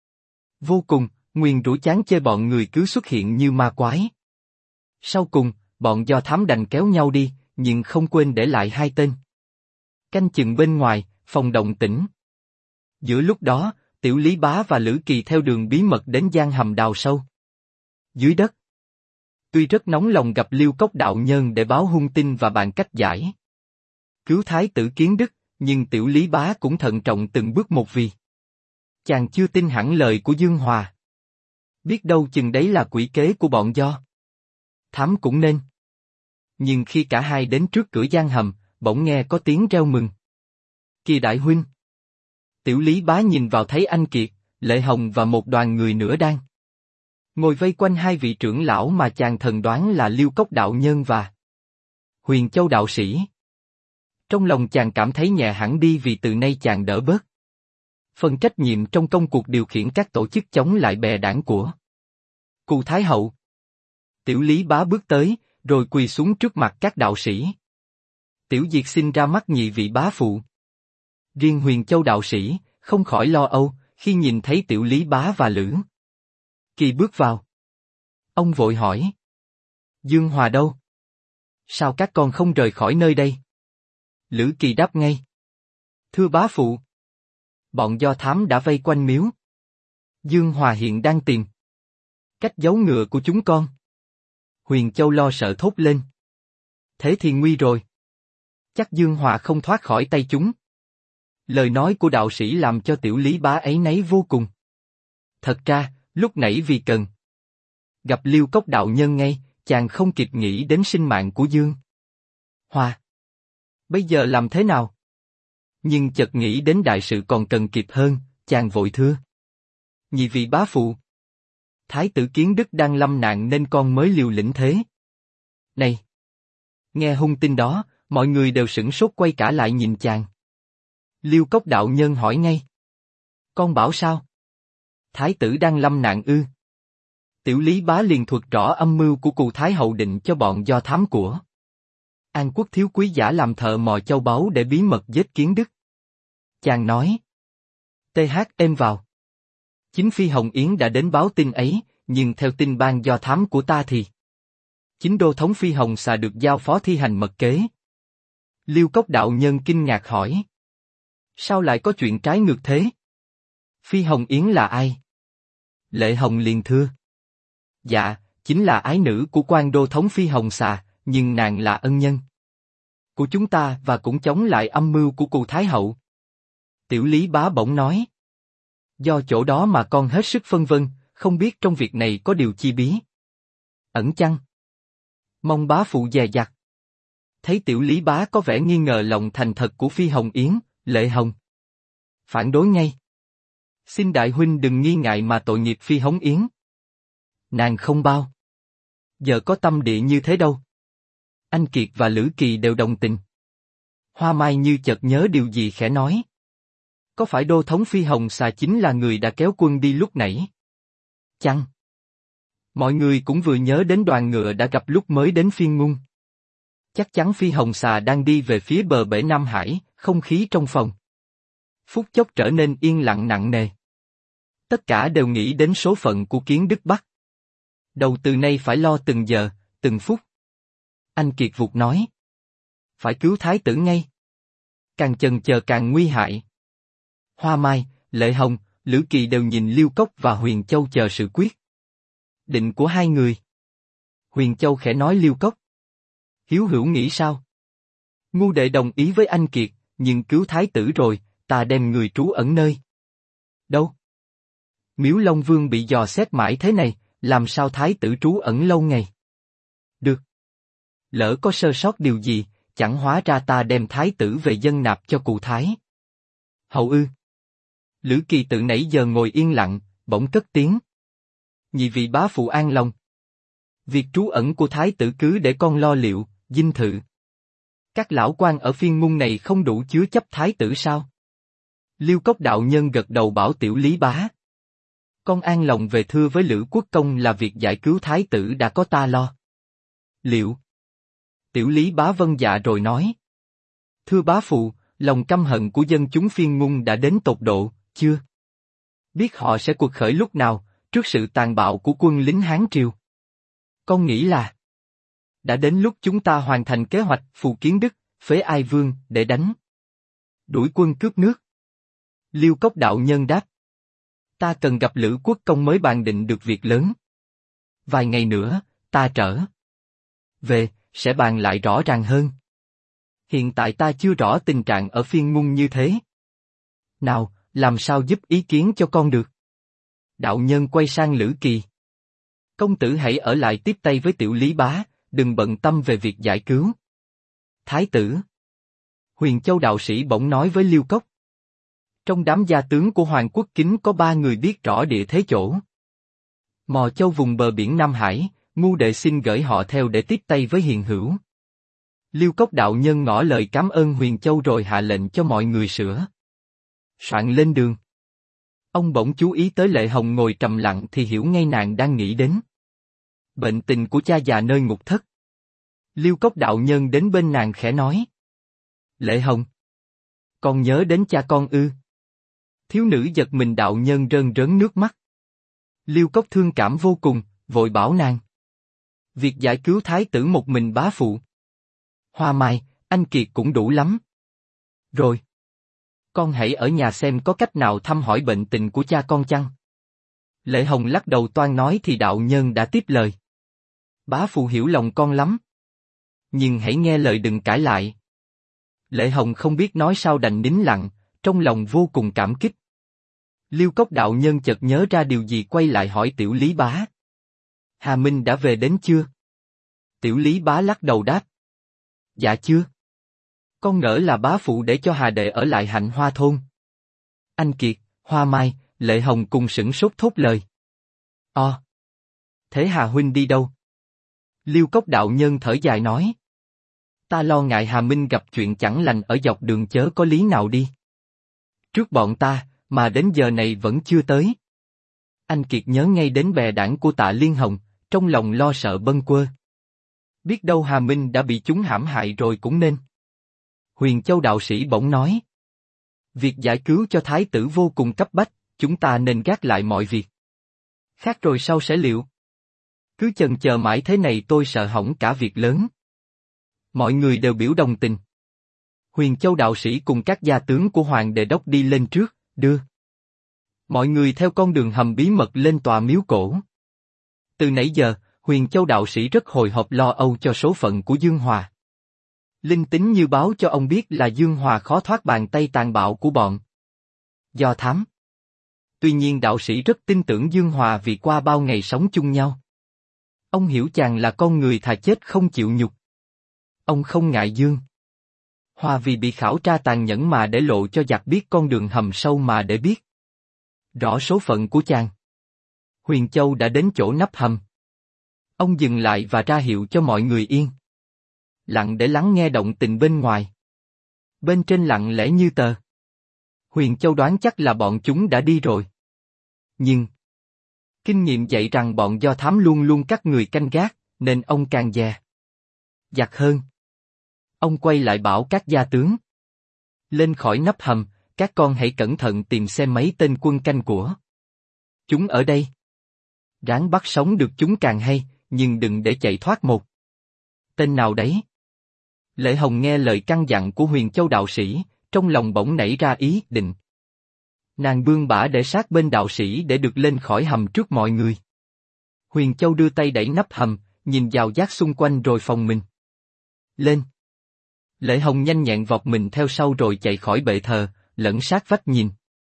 vô cùng, nguyền rủa chán chê bọn người cứ xuất hiện như ma quái. Sau cùng, bọn do thám đành kéo nhau đi, nhưng không quên để lại hai tên canh chừng bên ngoài, phòng động tĩnh. Giữa lúc đó, Tiểu Lý Bá và Lữ Kỳ theo đường bí mật đến gian hầm đào sâu dưới đất. Tuy rất nóng lòng gặp Liêu Cốc đạo nhân để báo hung tin và bàn cách giải cứu Thái tử Kiến Đức, nhưng Tiểu Lý Bá cũng thận trọng từng bước một vì chàng chưa tin hẳn lời của Dương Hòa. Biết đâu chừng đấy là quỷ kế của bọn do thám cũng nên. Nhưng khi cả hai đến trước cửa gian hầm, bỗng nghe có tiếng reo mừng. Kỳ đại huynh! Tiểu Lý Bá nhìn vào thấy anh Kiệt, Lệ Hồng và một đoàn người nữa đang ngồi vây quanh hai vị trưởng lão mà chàng thần đoán là Liêu Cốc đạo nhân và Huyền Châu đạo sĩ. Trong lòng chàng cảm thấy nhẹ hẳn đi vì từ nay chàng đỡ bớt phần trách nhiệm trong công cuộc điều khiển các tổ chức chống lại bè đảng của Cù Thái Hậu. Tiểu Lý Bá bước tới, rồi quỳ xuống trước mặt các đạo sĩ. Tiểu Diệt xin ra mắt nhị vị bá phụ. Riêng Huyền Châu đạo sĩ, không khỏi lo âu, khi nhìn thấy Tiểu Lý Bá và Lữ Kỳ bước vào. Ông vội hỏi. Dương Hòa đâu? Sao các con không rời khỏi nơi đây? Lữ Kỳ đáp ngay. Thưa bá phụ. Bọn do thám đã vây quanh miếu. Dương Hòa hiện đang tìm cách giấu ngựa của chúng con. Huyền Châu lo sợ thốt lên. Thế thì nguy rồi. Chắc Dương Hòa không thoát khỏi tay chúng. Lời nói của đạo sĩ làm cho Tiểu Lý Bá áy náy vô cùng. Thật ra, lúc nãy vì cần gặp Liêu Cốc đạo nhân ngay, chàng không kịp nghĩ đến sinh mạng của Dương Hòa. Bây giờ làm thế nào? Nhưng chợt nghĩ đến đại sự còn cần kịp hơn, chàng vội thưa. Nhị vị bá phụ. Thái tử Kiến Đức đang lâm nạn nên con mới liều lĩnh thế. Này! Nghe hung tin đó, mọi người đều sửng sốt quay cả lại nhìn chàng. Liêu Cốc đạo nhân hỏi ngay. Con bảo sao? Thái tử đang lâm nạn ư? Tiểu Lý Bá liền thuật rõ âm mưu của Cù Thái Hậu định cho bọn do thám của An Quốc thiếu quý giả làm thợ mò châu báu để bí mật giết Kiến Đức. Chàng nói. TH êm vào. Chính Phi Hồng Yến đã đến báo tin ấy, nhưng theo tin ban do thám của ta thì chính đô thống Phi Hồng Xà được giao phó thi hành mật kế. Liêu Cốc đạo nhân kinh ngạc hỏi. Sao lại có chuyện trái ngược thế? Phi Hồng Yến là ai? Lệ Hồng liền thưa. Dạ, chính là ái nữ của quan đô thống Phi Hồng Xà, nhưng nàng là ân nhân của chúng ta và cũng chống lại âm mưu của Cù Thái Hậu. Tiểu Lý Bá bỗng nói. Do chỗ đó mà con hết sức phân vân, không biết trong việc này có điều chi bí ẩn chăng? Mong bá phụ dè dặt Thấy Tiểu Lý Bá có vẻ nghi ngờ lòng thành thật của Phi Hồng Yến, Lệ Hồng phản đối ngay. Xin đại huynh đừng nghi ngại mà tội nghiệp Phi Hồng Yến. Nàng không bao giờ có tâm địa như thế đâu. Anh Kiệt và Lữ Kỳ đều đồng tình. Hoa Mai như chợt nhớ điều gì khẽ nói. Có phải đô thống Phi Hồng Xà chính là người đã kéo quân đi lúc nãy? Chăng? Mọi người cũng vừa nhớ đến đoàn ngựa đã gặp lúc mới đến Phiên Ngung. Chắc chắn Phi Hồng Xà đang đi về phía bờ bể Nam Hải, không khí trong phòng phút chốc trở nên yên lặng nặng nề. Tất cả đều nghĩ đến số phận của Kiến Đức Bắc. Đầu từ nay phải lo từng giờ, từng phút. Anh Kiệt vụt nói. Phải cứu thái tử ngay. Càng chần chờ càng nguy hại. Hoa Mai, Lệ Hồng, Lữ Kỳ đều nhìn Liêu Cốc và Huyền Châu chờ sự quyết định của hai người. Huyền Châu khẽ nói Liêu Cốc. Hiếu Hữu nghĩ sao? Ngu đệ đồng ý với anh Kiệt, nhưng cứu thái tử rồi, ta đem người trú ẩn nơi. Đâu? Miếu Long Vương bị dò xét mãi thế này, làm sao thái tử trú ẩn lâu ngày? Được. Lỡ có sơ sót điều gì, chẳng hóa ra ta đem thái tử về dân nạp cho cụ thái. Hậu ư. Lữ Kỳ tự nãy giờ ngồi yên lặng, bỗng cất tiếng. Nhị vị bá phụ an lòng. Việc trú ẩn của thái tử cứ để con lo liệu, dinh thự. Các lão quan ở Phiên Ngung này không đủ chứa chấp thái tử sao? Liêu Cốc đạo nhân gật đầu bảo Tiểu Lý Bá. Con an lòng về thưa với Lữ Quốc Công là việc giải cứu thái tử đã có ta lo. Liệu? Tiểu Lý Bá vâng dạ rồi nói. Thưa bá phụ, lòng căm hận của dân chúng Phiên Ngung đã đến tột độ, chưa? Biết họ sẽ cuộc khởi lúc nào, trước sự tàn bạo của quân lính Hán Triều. Con nghĩ là đã đến lúc chúng ta hoàn thành kế hoạch Phù Kiến Đức, phế Ai Vương để đánh đuổi quân cướp nước. Liêu Cốc đạo nhân đáp. Ta cần gặp Lữ Quốc Công mới bàn định được việc lớn. Vài ngày nữa, ta trở về, sẽ bàn lại rõ ràng hơn. Hiện tại ta chưa rõ tình trạng ở Phiên Ngung như thế. Nào, làm sao giúp ý kiến cho con được? Đạo nhân quay sang Lữ Kỳ. Công tử hãy ở lại tiếp tay với Tiểu Lý Bá, đừng bận tâm về việc giải cứu thái tử. Huyền Châu đạo sĩ bỗng nói với Liêu Cốc. Trong đám gia tướng của Hoàng Quốc Kính có 3 người biết rõ địa thế chỗ Mò Châu vùng bờ biển Nam Hải, ngu đệ xin gửi họ theo để tiếp tay với Hiền Hữu. Liêu Cốc đạo nhân ngỏ lời cảm ơn Huyền Châu rồi hạ lệnh cho mọi người sửa soạn lên đường. Ông bỗng chú ý tới Lệ Hồng ngồi trầm lặng thì hiểu ngay nàng đang nghĩ đến bệnh tình của cha già nơi ngục thất. Liêu Cốc đạo nhân đến bên nàng khẽ nói. Lệ Hồng, con nhớ đến cha con ư? Thiếu nữ giật mình đạo nhân rơn rớn nước mắt. Liêu Cốc thương cảm vô cùng, vội bảo nàng. Việc giải cứu thái tử một mình bá phụ. Hoa Mai, anh Kiệt cũng đủ lắm. Rồi. Con hãy ở nhà xem có cách nào thăm hỏi bệnh tình của cha con chăng? Lệ Hồng lắc đầu toan nói thì đạo nhân đã tiếp lời. Bá phụ hiểu lòng con lắm. Nhưng hãy nghe lời đừng cãi lại. Lệ Hồng không biết nói sao đành nín lặng, trong lòng vô cùng cảm kích. Liêu Cốc đạo nhân chợt nhớ ra điều gì quay lại hỏi Tiểu Lý Bá. Hà Minh đã về đến chưa? Tiểu Lý Bá lắc đầu đáp. Dạ chưa. Con ngỡ là bá phụ để cho Hà đệ ở lại Hạnh Hoa thôn. Anh Kiệt, Hoa Mai, Lệ Hồng cùng sửng sốt thốt lời. Thế Hà huynh đi đâu? Liêu Cốc đạo nhân thở dài nói. Ta lo ngại Hà Minh gặp chuyện chẳng lành ở dọc đường chớ có lý nào đi. Trước bọn ta, mà đến giờ này vẫn chưa tới. Anh Kiệt nhớ ngay đến bè đảng của Tạ Liên Hồng, trong lòng lo sợ bâng quơ. Biết đâu Hà Minh đã bị chúng hãm hại rồi cũng nên. Huyền Châu đạo sĩ bỗng nói. Việc giải cứu cho thái tử vô cùng cấp bách, chúng ta nên gác lại mọi việc. Khác rồi sau sẽ liệu. Cứ chần chờ mãi thế này tôi sợ hỏng cả việc lớn. Mọi người đều biểu đồng tình. Huyền Châu đạo sĩ cùng các gia tướng của Hoàng Đề Đốc đi lên trước, đưa mọi người theo con đường hầm bí mật lên tòa miếu cổ. Từ nãy giờ, Huyền Châu đạo sĩ rất hồi hộp lo âu cho số phận của Dương Hòa. Linh tính như báo cho ông biết là Dương Hòa khó thoát bàn tay tàn bạo của bọn Do Thám. Tuy nhiên đạo sĩ rất tin tưởng Dương Hòa vì qua bao ngày sống chung nhau. Ông hiểu chàng là con người thà chết không chịu nhục. Ông không ngại Dương Hòa vì bị khảo tra tàn nhẫn mà để lộ cho giặc biết con đường hầm sâu mà để biết rõ số phận của chàng. Huyền Châu đã đến chỗ nắp hầm. Ông dừng lại và ra hiệu cho mọi người yên lặng để lắng nghe động tình bên ngoài. Bên trên lặng lẽ như tờ. Huyền Châu đoán chắc là bọn chúng đã đi rồi. Nhưng kinh nghiệm dạy rằng bọn do thám luôn luôn cắt người canh gác, nên ông càng dè dặt hơn. Ông quay lại bảo các gia tướng. Lên khỏi nắp hầm, các con hãy cẩn thận tìm xem mấy tên quân canh của chúng ở đây. Ráng bắt sống được chúng càng hay, nhưng đừng để chạy thoát một tên nào đấy. Lệ Hồng nghe lời căn dặn của Huyền Châu đạo sĩ, trong lòng bỗng nảy ra ý định. Nàng bươn bả để sát bên đạo sĩ để được lên khỏi hầm trước mọi người. Huyền Châu đưa tay đẩy nắp hầm, nhìn vào giác xung quanh rồi phòng mình lên. Lệ Hồng nhanh nhẹn vọt mình theo sau rồi chạy khỏi bệ thờ, lẫn sát vách nhìn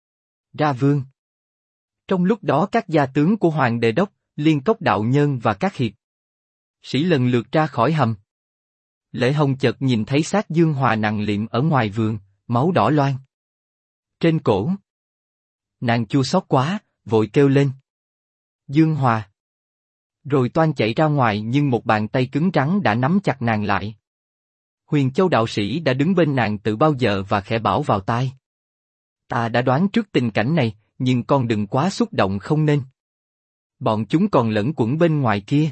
ra vương. Trong lúc đó các gia tướng của Hoàng Đề Đốc, Liên Cốc Đạo Nhân và các hiệp sĩ lần lượt ra khỏi hầm. Lệ Hồng chợt nhìn thấy xác Dương Hòa nặng liệm ở ngoài vườn, máu đỏ loang trên cổ. Nàng chua xót quá, vội kêu lên. Dương Hòa! Rồi toan chạy ra ngoài nhưng một bàn tay cứng rắn đã nắm chặt nàng lại. Huyền Châu đạo sĩ đã đứng bên nàng từ bao giờ và khẽ bảo vào tai. Ta đã đoán trước tình cảnh này, nhưng con đừng quá xúc động không nên. Bọn chúng còn lẫn quẩn bên ngoài kia.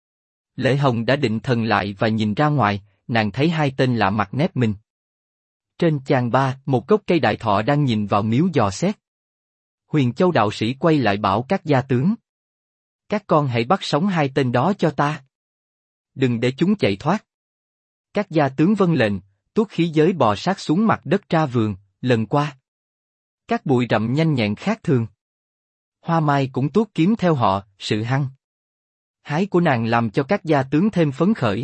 Lệ Hồng đã định thần lại và nhìn ra ngoài, nàng thấy hai tên lạ mặt nép mình. Trên chàng ba, một gốc cây đại thọ đang nhìn vào miếu dò xét. Huyền Châu đạo sĩ quay lại bảo các gia tướng. Các con hãy bắt sống hai tên đó cho ta. Đừng để chúng chạy thoát. Các gia tướng vâng lệnh, tuốt khí giới bò sát xuống mặt đất ra vườn, lần qua. Các bụi rậm nhanh nhẹn khác thường. Hoa Mai cũng tuốt kiếm theo họ, sự hăng hái của nàng làm cho các gia tướng thêm phấn khởi.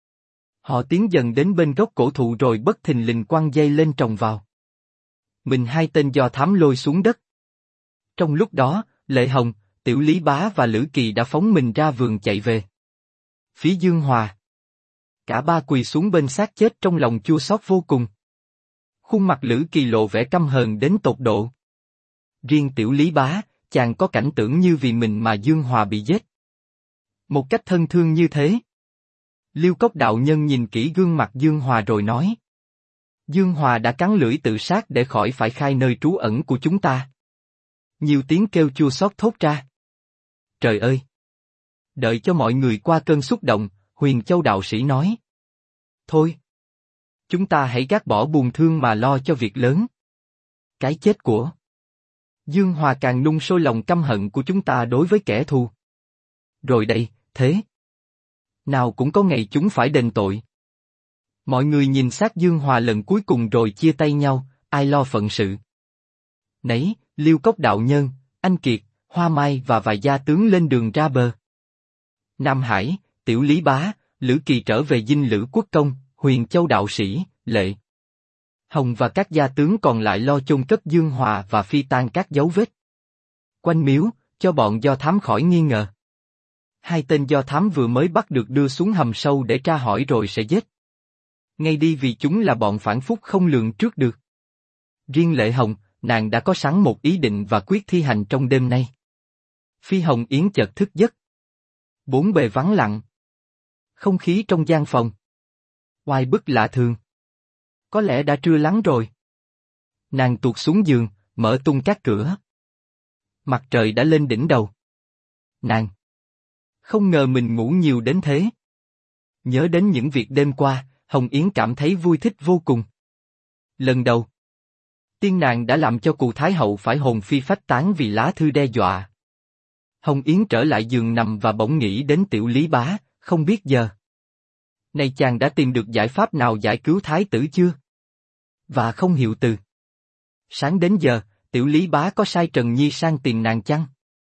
Họ tiến dần đến bên gốc cổ thụ rồi bất thình lình quăng dây lên trồng vào. Mình hai tên do thám lôi xuống đất. Trong lúc đó, Lệ Hồng, Tiểu Lý Bá và Lữ Kỳ đã phóng mình ra vườn chạy về phía Dương Hòa. Cả ba quỳ xuống bên xác chết trong lòng chua xót vô cùng. Khuôn mặt Lữ Kỳ lộ vẻ căm hờn đến tột độ. Riêng Tiểu Lý Bá, chàng có cảnh tưởng như vì mình mà Dương Hòa bị giết. Một cách thân thương như thế. Liêu Cốc đạo nhân nhìn kỹ gương mặt Dương Hòa rồi nói. Dương Hòa đã cắn lưỡi tự sát để khỏi phải khai nơi trú ẩn của chúng ta. Nhiều tiếng kêu chua xót thốt ra. Trời ơi! Đợi cho mọi người qua cơn xúc động, Huyền Châu đạo sĩ nói. Thôi! Chúng ta hãy gác bỏ buồn thương mà lo cho việc lớn. Cái chết của Dương Hòa càng nung sôi lòng căm hận của chúng ta đối với kẻ thù. Rồi đây, thế nào cũng có ngày chúng phải đền tội. Mọi người nhìn xác Dương Hòa lần cuối cùng rồi chia tay nhau, ai lo phận sự. Nấy, Liêu Cốc đạo nhân, Anh Kiệt, Hoa Mai và vài gia tướng lên đường ra bờ. Nam Hải, Tiểu Lý Bá, Lữ Kỳ trở về dinh Lữ Quốc Công, Huyền Châu đạo sĩ, Lệ Hồng và các gia tướng còn lại lo chôn cất Dương Hòa và phi tang các dấu vết quanh miếu, cho bọn do thám khỏi nghi ngờ. Hai tên do thám vừa mới bắt được đưa xuống hầm sâu để tra hỏi rồi sẽ giết ngay đi vì chúng là bọn phản phúc không lường trước được. Riêng Lệ Hồng, nàng đã có sẵn một ý định và quyết thi hành trong đêm nay. Phi Hồng Yến chợt thức giấc. Bốn bề vắng lặng. Không khí trong gian phòng oai bức lạ thường. Có lẽ đã trưa lắng rồi. Nàng tuột xuống giường, mở tung các cửa. Mặt trời đã lên đỉnh đầu. Nàng không ngờ mình ngủ nhiều đến thế. Nhớ đến những việc đêm qua, Hồng Yến cảm thấy vui thích vô cùng. Lần đầu, tiên nàng đã làm cho Cù Thái Hậu phải hồn phi phách tán vì lá thư đe dọa. Hồng Yến trở lại giường nằm và bỗng nghĩ đến Tiểu Lý Bá, không biết giờ này chàng đã tìm được giải pháp nào giải cứu thái tử chưa? Và không hiểu từ sáng đến giờ, Tiểu Lý Bá có sai Trần Nhi sang tìm nàng chăng?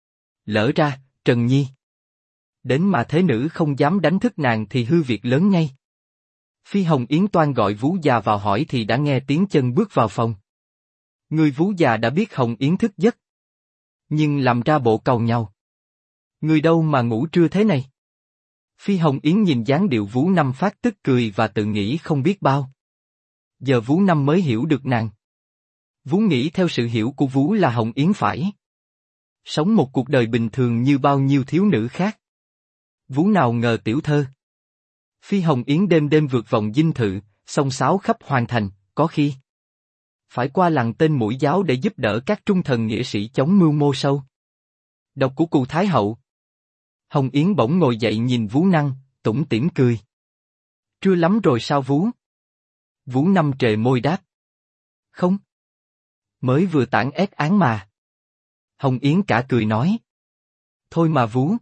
Lỡ ra, Trần Nhi đến mà thế nữ không dám đánh thức nàng thì hư việc lớn ngay. Phi Hồng Yến toan gọi Vú già vào hỏi thì đã nghe tiếng chân bước vào phòng. Người Vú già đã biết Hồng Yến thức giấc, nhưng làm ra bộ cầu nhau. Người đâu mà ngủ trưa thế này? Phi Hồng Yến nhìn dáng điệu Vú Năm phát tức cười và tự nghĩ không biết bao. Giờ Vú Năm mới hiểu được nàng. Vú nghĩ theo sự hiểu của Vú là Hồng Yến phải sống một cuộc đời bình thường như bao nhiêu thiếu nữ khác. Vú nào ngờ tiểu thơ Phi Hồng Yến đêm đêm vượt vòng dinh thự, xông xáo khắp hoàng thành, có khi phải qua lằn tên mũi giáo để giúp đỡ các trung thần nghĩa sĩ chống mưu mô sâu độc của Cù Thái Hậu. Hồng Yến bỗng ngồi dậy nhìn Vú Năng, tủm tỉm cười. Trưa lắm rồi sao Vú? Vú Năm trề môi đáp. Không. Mới vừa tản ét án mà. Hồng Yến cả cười nói. Thôi mà Vú.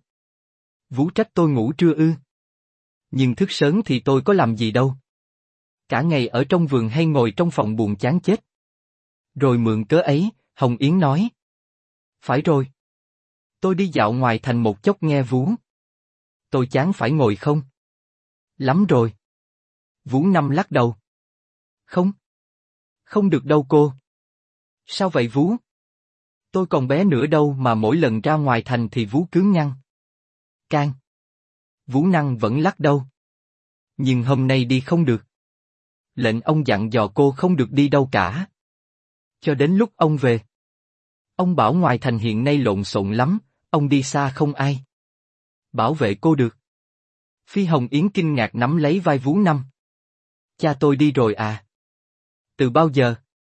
Vú trách tôi ngủ trưa ư. Nhưng thức sớm thì tôi có làm gì đâu. Cả ngày ở trong vườn hay ngồi trong phòng buồn chán chết. Rồi mượn cớ ấy, Hồng Yến nói. Phải rồi. Tôi đi dạo ngoài thành một chốc nghe Vú. Tôi chán phải ngồi không? Lắm rồi. Vú Năm lắc đầu. Không. Không được đâu cô. Sao vậy Vú? Tôi còn bé nữa đâu mà mỗi lần ra ngoài thành thì Vú cứ ngăn. Can. Vú Năng vẫn lắc đầu. Nhưng hôm nay đi không được. Lệnh ông dặn dò cô không được đi đâu cả. Cho đến lúc ông về. Ông bảo ngoài thành hiện nay lộn xộn lắm, ông đi xa không ai bảo vệ cô được. Phi Hồng Yến kinh ngạc nắm lấy vai Vú Năm. Cha tôi đi rồi à? Từ bao giờ?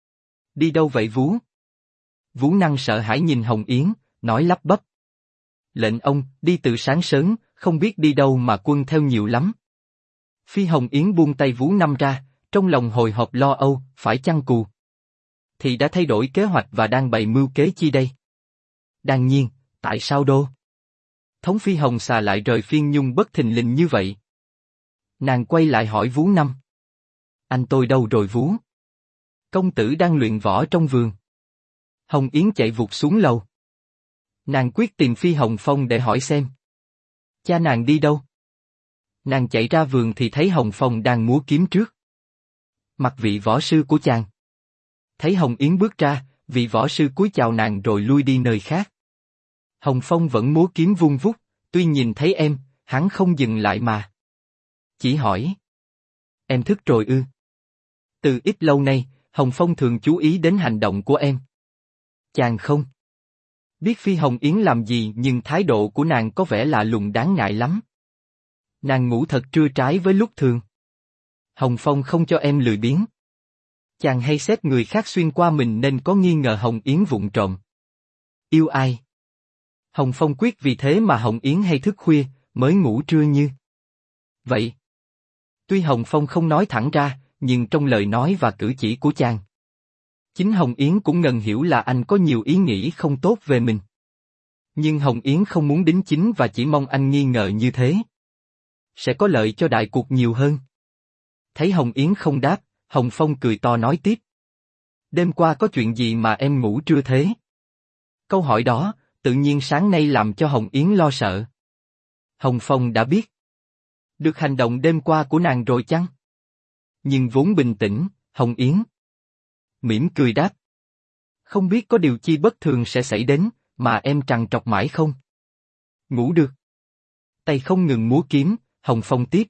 Đi đâu vậy Vú? Vú Năng sợ hãi nhìn Hồng Yến, nói lắp bắp. Lệnh ông, đi từ sáng sớm, không biết đi đâu mà quân theo nhiều lắm. Phi Hồng Yến buông tay Vú Năm ra, trong lòng hồi hộp lo âu, phải chăng Cù thì đã thay đổi kế hoạch và đang bày mưu kế chi đây? Đương nhiên, tại sao đô thống Phi Hồng xà lại rời Phiên Nhung bất thình lình như vậy? Nàng quay lại hỏi Vú Năm. Anh tôi đâu rồi Vú? Công tử đang luyện võ trong vườn. Hồng Yến chạy vụt xuống lầu. Nàng quyết tìm Phi Hồng Phong để hỏi xem. Cha nàng đi đâu? Nàng chạy ra vườn thì thấy Hồng Phong đang múa kiếm trước mặt vị võ sư của chàng. Thấy Hồng Yến bước ra, vị võ sư cúi chào nàng rồi lui đi nơi khác. Hồng Phong vẫn múa kiếm vung vút, tuy nhìn thấy em, hắn không dừng lại mà chỉ hỏi. Em thức rồi ư? Từ ít lâu nay, Hồng Phong thường chú ý đến hành động của em. Chàng không biết Phi Hồng Yến làm gì nhưng thái độ của nàng có vẻ lạ lùng đáng ngại lắm. Nàng ngủ thật trưa trái với lúc thường. Hồng Phong không cho em lười biếng. Chàng hay xét người khác xuyên qua mình nên có nghi ngờ Hồng Yến vụng trộm yêu ai. Hồng Phong quyết vì thế mà Hồng Yến hay thức khuya, mới ngủ trưa như vậy. Tuy Hồng Phong không nói thẳng ra, nhưng trong lời nói và cử chỉ của chàng, chính Hồng Yến cũng ngầm hiểu là anh có nhiều ý nghĩ không tốt về mình. Nhưng Hồng Yến không muốn đính chính và chỉ mong anh nghi ngờ như thế sẽ có lợi cho đại cuộc nhiều hơn. Thấy Hồng Yến không đáp, Hồng Phong cười to nói tiếp. Đêm qua có chuyện gì mà em ngủ trưa thế? Câu hỏi đó, tự nhiên sáng nay làm cho Hồng Yến lo sợ. Hồng Phong đã biết được hành động đêm qua của nàng rồi chăng? Nhưng vốn bình tĩnh, Hồng Yến mỉm cười đáp. Không biết có điều chi bất thường sẽ xảy đến, mà em trằn trọc mãi không ngủ được. Tay không ngừng múa kiếm, Hồng Phong tiếp.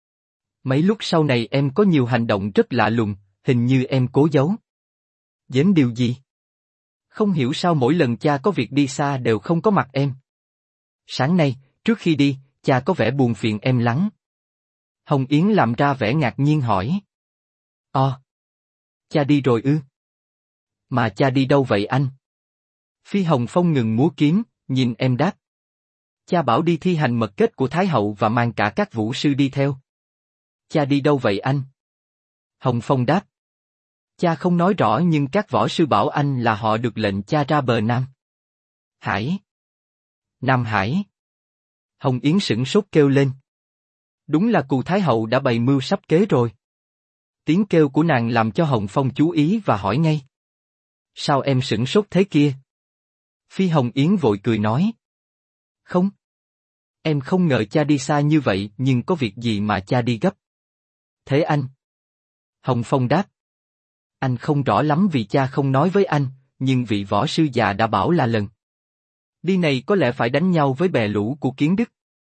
Mấy lúc sau này em có nhiều hành động rất lạ lùng, hình như em cố giấu giếm điều gì. Không hiểu sao mỗi lần cha có việc đi xa đều không có mặt em. Sáng nay, trước khi đi, cha có vẻ buồn phiền em lắm. Hồng Yến làm ra vẻ ngạc nhiên hỏi. Cha đi rồi ư? Mà cha đi đâu vậy anh? Phi Hồng Phong ngừng múa kiếm, nhìn em đáp. Cha bảo đi thi hành mật kết của Thái Hậu và mang cả các vũ sư đi theo. Cha đi đâu vậy anh? Hồng Phong đáp. Cha không nói rõ nhưng các võ sư bảo anh là họ được lệnh cha ra bờ Nam Hải. Nam Hải. Hồng Yến sửng sốt kêu lên. Đúng là Cù Thái Hậu đã bày mưu sắp kế rồi. Tiếng kêu của nàng làm cho Hồng Phong chú ý và hỏi ngay. Sao em sửng sốt thế kia? Phi Hồng Yến vội cười nói. Không. Em không ngờ cha đi xa như vậy nhưng có việc gì mà cha đi gấp. Thế anh? Hồng Phong đáp. Anh không rõ lắm vì cha không nói với anh, nhưng vị võ sư già đã bảo là lần đi này có lẽ phải đánh nhau với bè lũ của Kiến Đức.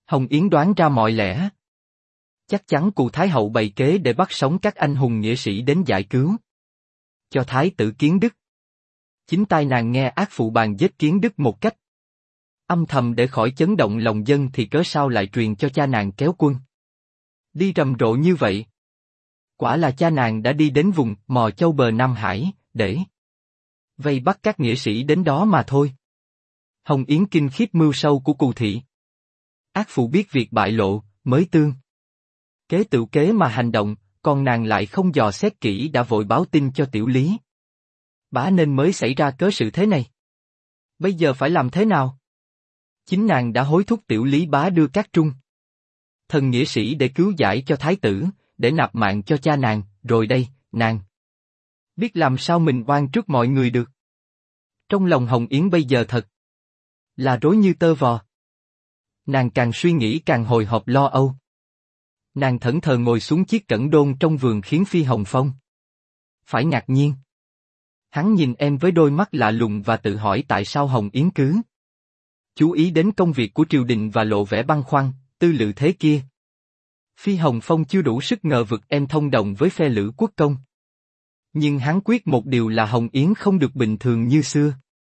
Hồng Yến đoán ra mọi lẽ. Chắc chắn cụ Thái hậu bày kế để bắt sống các anh hùng nghĩa sĩ đến giải cứu. Cho Thái tử Kiến Đức. Chính tai nàng nghe ác phụ bàn giết Kiến Đức một cách âm thầm để khỏi chấn động lòng dân thì cớ sao lại truyền cho cha nàng kéo quân đi rầm rộ như vậy. Quả là cha nàng đã đi đến vùng Mò Châu bờ Nam Hải, để vây bắt các nghĩa sĩ đến đó mà thôi. Hồng Yến kinh khiếp mưu sâu của Cù thị. Ác phụ biết việc bại lộ, mới tương kế tự kế mà hành động, còn nàng lại không dò xét kỹ đã vội báo tin cho Tiểu Lý bá nên mới xảy ra cớ sự thế này. Bây giờ phải làm thế nào? Chính nàng đã hối thúc Tiểu Lý bá đưa các trung thần nghĩa sĩ để cứu giải cho thái tử, để nạp mạng cho cha nàng, rồi đây, nàng biết làm sao mình oan trước mọi người được. Trong lòng Hồng Yến bây giờ thật là rối như tơ vò. Nàng càng suy nghĩ càng hồi hộp lo âu. Nàng thẫn thờ ngồi xuống chiếc cẩn đôn trong vườn khiến Phi Hồng Phong phải ngạc nhiên. Hắn nhìn em với đôi mắt lạ lùng và tự hỏi tại sao Hồng Yến cứ chú ý đến công việc của triều đình và lộ vẻ băn khoăn, tư lự thế kia. Phi Hồng Phong chưa đủ sức ngờ vực em thông đồng với phe Lữ Quốc Công. Nhưng hắn quyết một điều là Hồng Yến không được bình thường như xưa.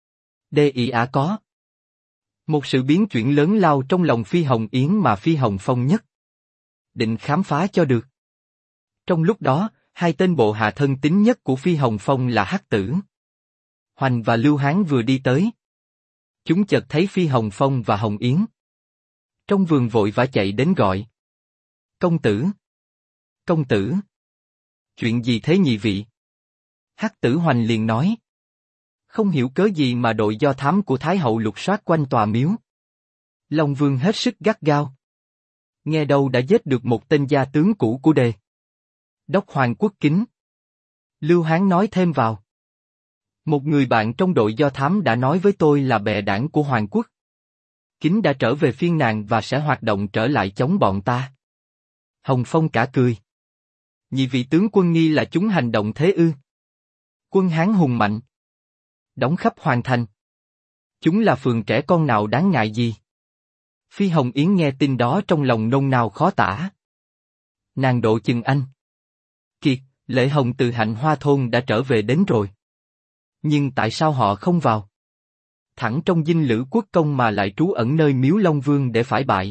Có một sự biến chuyển lớn lao trong lòng Phi Hồng Yến mà Phi Hồng Phong nhất định khám phá cho được. Trong lúc đó, hai tên bộ hạ thân tín nhất của Phi Hồng Phong là Hắc Tử Hoành và Lưu Hán vừa đi tới. Chúng chợt thấy Phi Hồng Phong và Hồng Yến trong vườn vội vã chạy đến gọi. Công tử! Công tử! Chuyện gì thế nhị vị? Hắc Tử Hoành liền nói. Không hiểu cớ gì mà đội do thám của Thái hậu lục soát quanh tòa miếu. Long Vương hết sức gắt gao. Nghe đâu đã giết được một tên gia tướng cũ của Đề đốc Hoàng Quốc Kính. Lưu Hán nói thêm vào. Một người bạn trong đội do thám đã nói với tôi là bè đảng của Hoàng Quốc Kính đã trở về phiên nàng và sẽ hoạt động trở lại chống bọn ta. Hồng Phong cả cười. Nhị vị tướng quân nghi là chúng hành động thế ư? Quân Hán hùng mạnh, đóng khắp hoàng thành. Chúng là phường trẻ con nào đáng ngại gì? Phi Hồng Yến nghe tin đó trong lòng nôn nao khó tả. Nàng độ chừng anh Kiệt, Lệ Hồng từ Hạnh Hoa thôn đã trở về đến rồi. Nhưng tại sao họ không vào thẳng trong dinh Lữ Quốc Công mà lại trú ẩn nơi miếu Long Vương để phải bại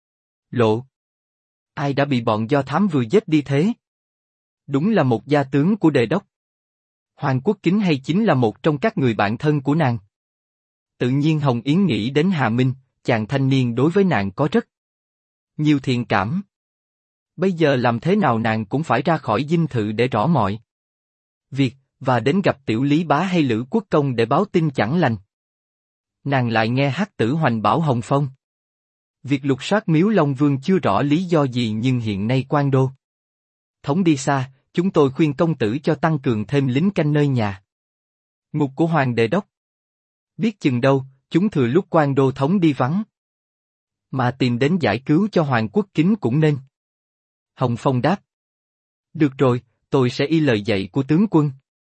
lộ? Ai đã bị bọn do thám vừa giết đi thế? Đúng là một gia tướng của Đề đốc Hoàng Quốc Kính hay chính là một trong các người bạn thân của nàng? Tự nhiên Hồng Yến nghĩ đến Hà Minh, chàng thanh niên đối với nàng có rất nhiều thiện cảm. Bây giờ làm thế nào nàng cũng phải ra khỏi dinh thự để rõ mọi việc, và đến gặp Tiểu Lý bá hay Lữ Quốc Công để báo tin chẳng lành. Nàng lại nghe Hắc Tử Hoành bảo Hồng Phong. Việc lục soát miếu Long Vương chưa rõ lý do gì nhưng hiện nay quan đô thống đi xa, chúng tôi khuyên công tử cho tăng cường thêm lính canh nơi nhà ngục của Hoàng Đề đốc. Biết chừng đâu, chúng thừa lúc quan đô thống đi vắng mà tìm đến giải cứu cho Hoàng Quốc Kính cũng nên. Hồng Phong đáp. Được rồi, tôi sẽ y lời dạy của tướng quân.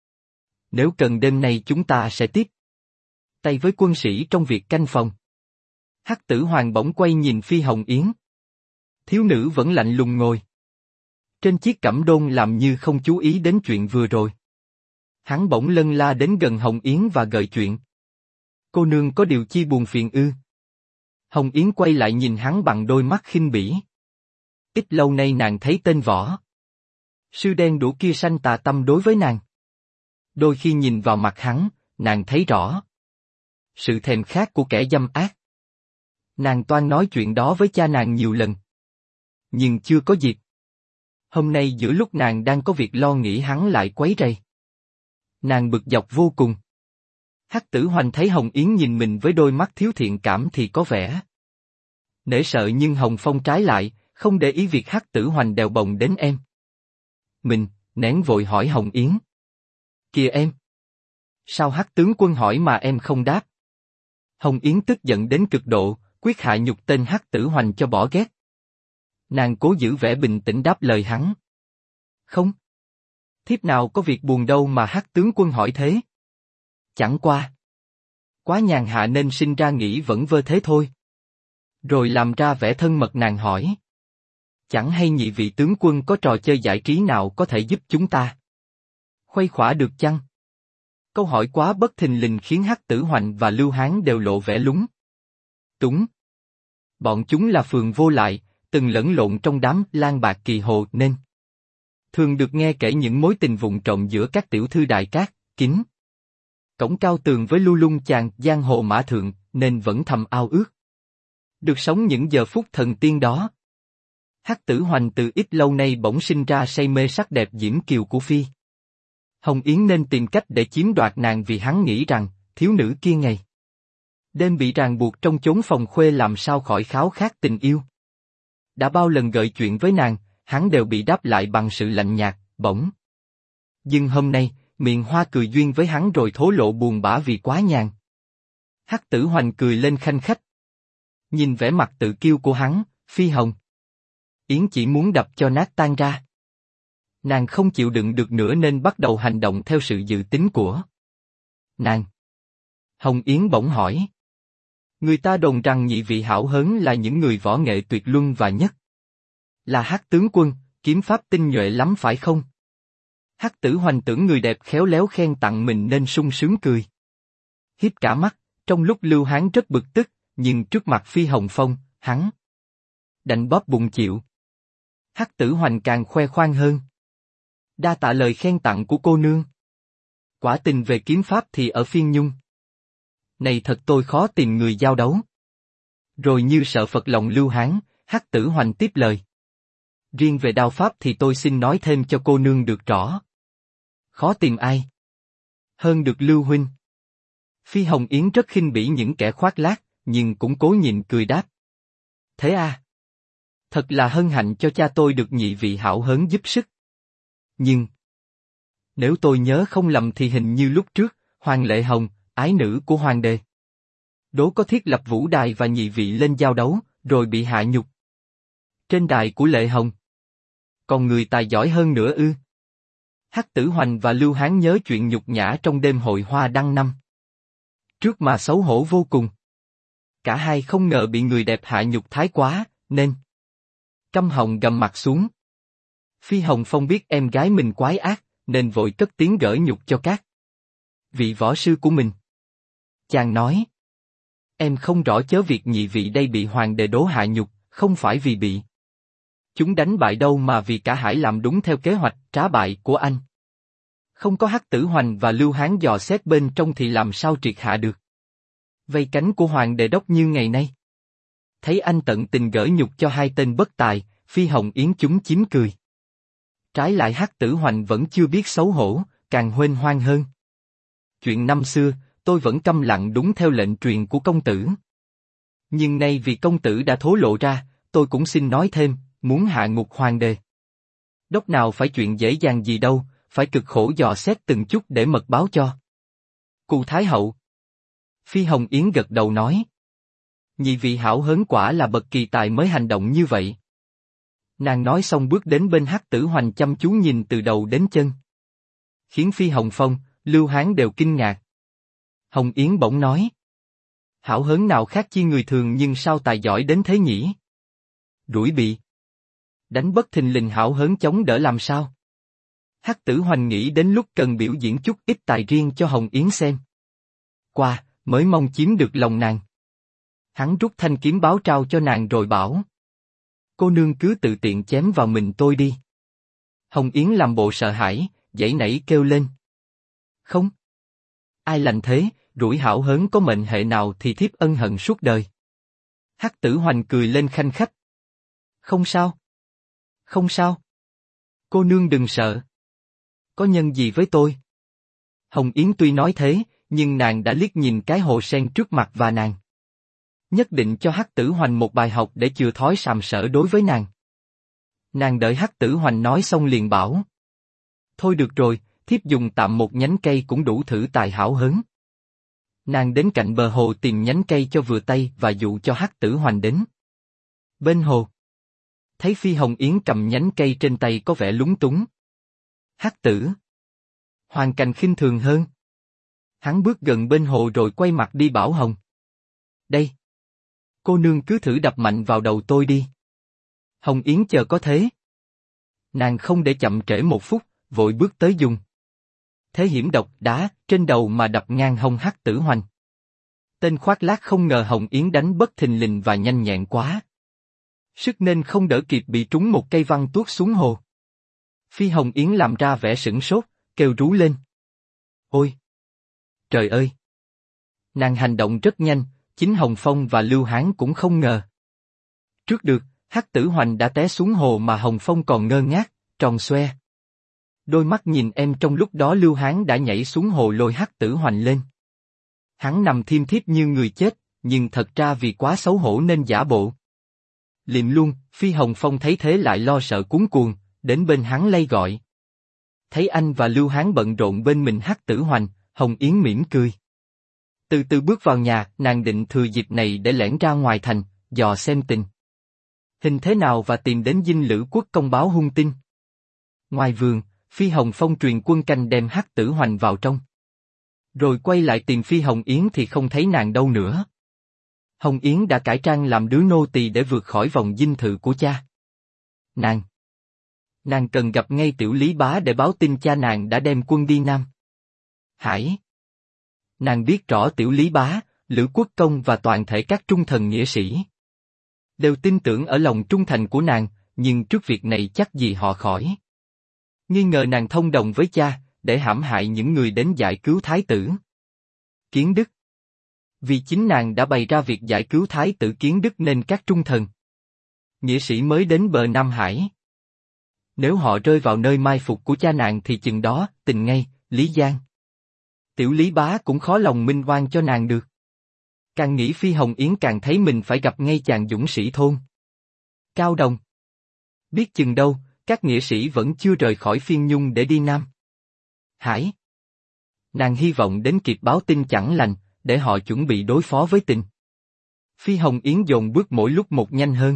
Nếu cần đêm nay chúng ta sẽ tiếp tay với quân sĩ trong việc canh phòng. Hắc Tử Hoàng bỗng quay nhìn Phi Hồng Yến. Thiếu nữ vẫn lạnh lùng ngồi trên chiếc cẩm đôn làm như không chú ý đến chuyện vừa rồi. Hắn bỗng lân la đến gần Hồng Yến và gợi chuyện. Cô nương có điều chi buồn phiền ư? Hồng Yến quay lại nhìn hắn bằng đôi mắt khinh bỉ. Ít lâu nay nàng thấy tên võ sư đen đũa kia sanh tà tâm đối với nàng. Đôi khi nhìn vào mặt hắn, nàng thấy rõ sự thèm khát của kẻ dâm ác. Nàng toan nói chuyện đó với cha nàng nhiều lần, nhưng chưa có dịp. Hôm nay giữa lúc nàng đang có việc lo nghĩ hắn lại quấy rầy. Nàng bực dọc vô cùng. Hắc Tử Hoành thấy Hồng Yến nhìn mình với đôi mắt thiếu thiện cảm thì có vẻ nể sợ, nhưng Hồng Phong trái lại, không để ý việc Hắc Tử Hoành đèo bồng đến em. Mình, nén vội hỏi Hồng Yến. Kìa em! Sao Hắc tướng quân hỏi mà em không đáp? Hồng Yến tức giận đến cực độ, quyết hạ nhục tên Hắc Tử Hoành cho bỏ ghét. Nàng cố giữ vẻ bình tĩnh đáp lời hắn. Không. Thiếp nào có việc buồn đâu mà Hắc tướng quân hỏi thế. Chẳng qua quá nhàn hạ nên sinh ra nghĩ vẫn vơ thế thôi. Rồi làm ra vẻ thân mật nàng hỏi. Chẳng hay nhị vị tướng quân có trò chơi giải trí nào có thể giúp chúng ta khuây khỏa được chăng? Câu hỏi quá bất thình lình khiến Hắc Tử Hoành và Lưu Hán đều lộ vẻ lúng túng. Bọn chúng là phường vô lại, từng lẫn lộn trong đám lang bạc kỳ hồ nên thường được nghe kể những mối tình vụng trộm giữa các tiểu thư đại cát, kính cổng cao tường với lưu lung chàng giang hồ mã thượng, nên vẫn thầm ao ước được sống những giờ phút thần tiên đó. Hắc Tử Hoành từ ít lâu nay bỗng sinh ra say mê sắc đẹp diễm kiều của Phi Hồng Yến, nên tìm cách để chiếm đoạt nàng, vì hắn nghĩ rằng thiếu nữ kia ngày đêm bị ràng buộc trong chốn phòng khuê làm sao khỏi khao khát tình yêu. Đã bao lần gợi chuyện với nàng, hắn đều bị đáp lại bằng sự lạnh nhạt, bỗng nhưng hôm nay, miệng hoa cười duyên với hắn rồi thổ lộ buồn bã vì quá nhàn. Hắc Tử Hoành cười lên khanh khách. Nhìn vẻ mặt tự kiêu của hắn, Phi Hồng Yến chỉ muốn đập cho nát tan ra. Nàng không chịu đựng được nữa nên bắt đầu hành động theo sự dự tính của nàng. Hồng Yến bỗng hỏi. Người ta đồn rằng nhị vị hảo hớn là những người võ nghệ tuyệt luân và nhất là Hắc tướng quân, kiếm pháp tinh nhuệ lắm phải không? Hắc Tử Hoành tưởng người đẹp khéo léo khen tặng mình nên sung sướng cười. Hiếp cả mắt, trong lúc Lưu Hán rất bực tức, nhưng trước mặt Phi Hồng Phong, hắn đành bóp bụng chịu. Hắc Tử Hoành càng khoe khoang hơn. Đa tạ lời khen tặng của cô nương. Quả tình về kiếm pháp thì ở Phiên Nhung này thật tôi khó tìm người giao đấu. Rồi như sợ phật lòng Lưu Hán, Hắc Tử Hoành tiếp lời. Riêng về đao pháp thì tôi xin nói thêm cho cô nương được rõ. Khó tìm ai hơn được Lưu huynh. Phi Hồng Yến rất khinh bỉ những kẻ khoác lác, nhưng cũng cố nhịn cười đáp. Thế à? Thật là hân hạnh cho cha tôi được nhị vị hảo hớn giúp sức. Nhưng nếu tôi nhớ không lầm thì hình như lúc trước, Hoàng Lệ Hồng, ái nữ của Hoàng đế, đố có thiết lập vũ đài và nhị vị lên giao đấu, rồi bị hạ nhục trên đài của Lệ Hồng. Còn người tài giỏi hơn nữa ư? Hắc Tử Hoành và Lưu Hán nhớ chuyện nhục nhã trong đêm hội hoa đăng năm trước mà xấu hổ vô cùng. Cả hai không ngờ bị người đẹp hạ nhục thái quá, nên căm họng gầm mặt xuống. Phi Hồng Phong biết em gái mình quái ác, nên vội cất tiếng gỡ nhục cho các vị võ sư của mình. Chàng nói. Em không rõ chớ việc nhị vị đây bị hoàng đế đố hạ nhục, không phải vì bị chúng đánh bại đâu mà vì cả hải làm đúng theo kế hoạch trá bại của anh. Không có Hắc Tử Hoành và Lưu Hán dò xét bên trong thì làm sao triệt hạ được vây cánh của Hoàng Đề Đốc như ngày nay. Thấy anh tận tình gỡ nhục cho hai tên bất tài, Phi Hồng Yến chúng chiếm cười. Trái lại Hắc Tử Hoành vẫn chưa biết xấu hổ, càng huênh hoang hơn. Chuyện năm xưa, tôi vẫn câm lặng đúng theo lệnh truyền của công tử. Nhưng nay vì công tử đã thố lộ ra, tôi cũng xin nói thêm, muốn hạ ngục Hoàng Đề Đốc nào phải chuyện dễ dàng gì đâu, phải cực khổ dò xét từng chút để mật báo cho Cù Thái Hậu. Phi Hồng Yến gật đầu nói. Nhị vị hảo hớn quả là bậc kỳ tài mới hành động như vậy. Nàng nói xong bước đến bên Hắc Tử Hoành chăm chú nhìn từ đầu đến chân. Khiến Phi Hồng Phong, Lưu Hán đều kinh ngạc. Hồng Yến bỗng nói. Hảo hớn nào khác chi người thường nhưng sao tài giỏi đến thế nhỉ? Đuổi bị đánh bất thình lình hảo hớn chống đỡ làm sao? Hắc Tử Hoành nghĩ đến lúc cần biểu diễn chút ít tài riêng cho Hồng Yến xem. Qua, mới mong chiếm được lòng nàng. Hắn rút thanh kiếm báo trao cho nàng rồi bảo. Cô nương cứ tự tiện chém vào mình tôi đi. Hồng Yến làm bộ sợ hãi, giãy nảy kêu lên. Không. Ai lành thế, rủi hảo hớn có mệnh hệ nào thì thiếp ân hận suốt đời. Hắc Tử Hoành cười lên khanh khách. Không sao. Không sao. Cô nương đừng sợ. Có nhân gì với tôi? Hồng Yến tuy nói thế, nhưng nàng đã liếc nhìn cái hồ sen trước mặt và nàng nhất định cho Hắc Tử Hoành một bài học để chừa thói sàm sỡ đối với nàng. Nàng đợi Hắc Tử Hoành nói xong liền bảo. Thôi được rồi, thiếp dùng tạm một nhánh cây cũng đủ thử tài hảo hớn. Nàng đến cạnh bờ hồ tìm nhánh cây cho vừa tay và dụ cho Hắc Tử Hoành đến bên hồ. Thấy Phi Hồng Yến cầm nhánh cây trên tay có vẻ lúng túng. Hắc Tử Hoành càng khinh thường hơn. Hắn bước gần bên hồ rồi quay mặt đi bảo Hồng. Đây. Cô nương cứ thử đập mạnh vào đầu tôi đi. Hồng Yến chờ có thế. Nàng không để chậm trễ một phút, vội bước tới dùng thế hiểm độc đá trên đầu mà đập ngang hông Hắc Tử Hoành. Tên khoác lác không ngờ Hồng Yến đánh bất thình lình và nhanh nhẹn quá. Sức nên không đỡ kịp bị trúng một cây văng tuốt xuống hồ. Phi Hồng Yến làm ra vẻ sửng sốt, kêu rú lên. Ôi! Trời ơi! Nàng hành động rất nhanh, chính Hồng Phong và Lưu Hán cũng không ngờ. Trước được, Hắc Tử Hoành đã té xuống hồ mà Hồng Phong còn ngơ ngác, tròn xoe. Đôi mắt nhìn em trong lúc đó Lưu Hán đã nhảy xuống hồ lôi Hắc Tử Hoành lên. Hắn nằm thiêm thiếp như người chết, nhưng thật ra vì quá xấu hổ nên giả bộ. Liệm luôn, Phi Hồng Phong thấy thế lại lo sợ cuống cuồng, đến bên hắn lay gọi. Thấy anh và Lưu Hán bận rộn bên mình Hắc Tử Hoành, Hồng Yến mỉm cười. Từ từ bước vào nhà, nàng định thừa dịp này để lẻn ra ngoài thành, dò xem tình hình thế nào và tìm đến dinh Lữ Quốc công báo hung tin. Ngoài vườn, Phi Hồng Phong truyền quân canh đem Hắc Tử Hoành vào trong. Rồi quay lại tìm Phi Hồng Yến thì không thấy nàng đâu nữa. Hồng Yến đã cải trang làm đứa nô tỳ để vượt khỏi vòng dinh thự của cha. Nàng cần gặp ngay Tiểu Lý Bá để báo tin cha nàng đã đem quân đi Nam Hải. Nàng biết rõ Tiểu Lý Bá, Lữ Quốc công và toàn thể các trung thần nghĩa sĩ đều tin tưởng ở lòng trung thành của nàng, nhưng trước việc này chắc gì họ khỏi nghi ngờ nàng thông đồng với cha, để hãm hại những người đến giải cứu thái tử Kiến Đức. Vì chính nàng đã bày ra việc giải cứu thái tử Kiến Đức nên các trung thần nghĩa sĩ mới đến bờ Nam Hải. Nếu họ rơi vào nơi mai phục của cha nàng thì chừng đó, tình ngay, Lý Giang. Tiểu Lý Bá cũng khó lòng minh oan cho nàng được. Càng nghĩ Phi Hồng Yến càng thấy mình phải gặp ngay chàng dũng sĩ thôn Cao Đồng. Biết chừng đâu, các nghĩa sĩ vẫn chưa rời khỏi Phiên Nhung để đi Nam Hải. Nàng hy vọng đến kịp báo tin chẳng lành, để họ chuẩn bị đối phó với tình. Phi Hồng Yến dồn bước mỗi lúc một nhanh hơn.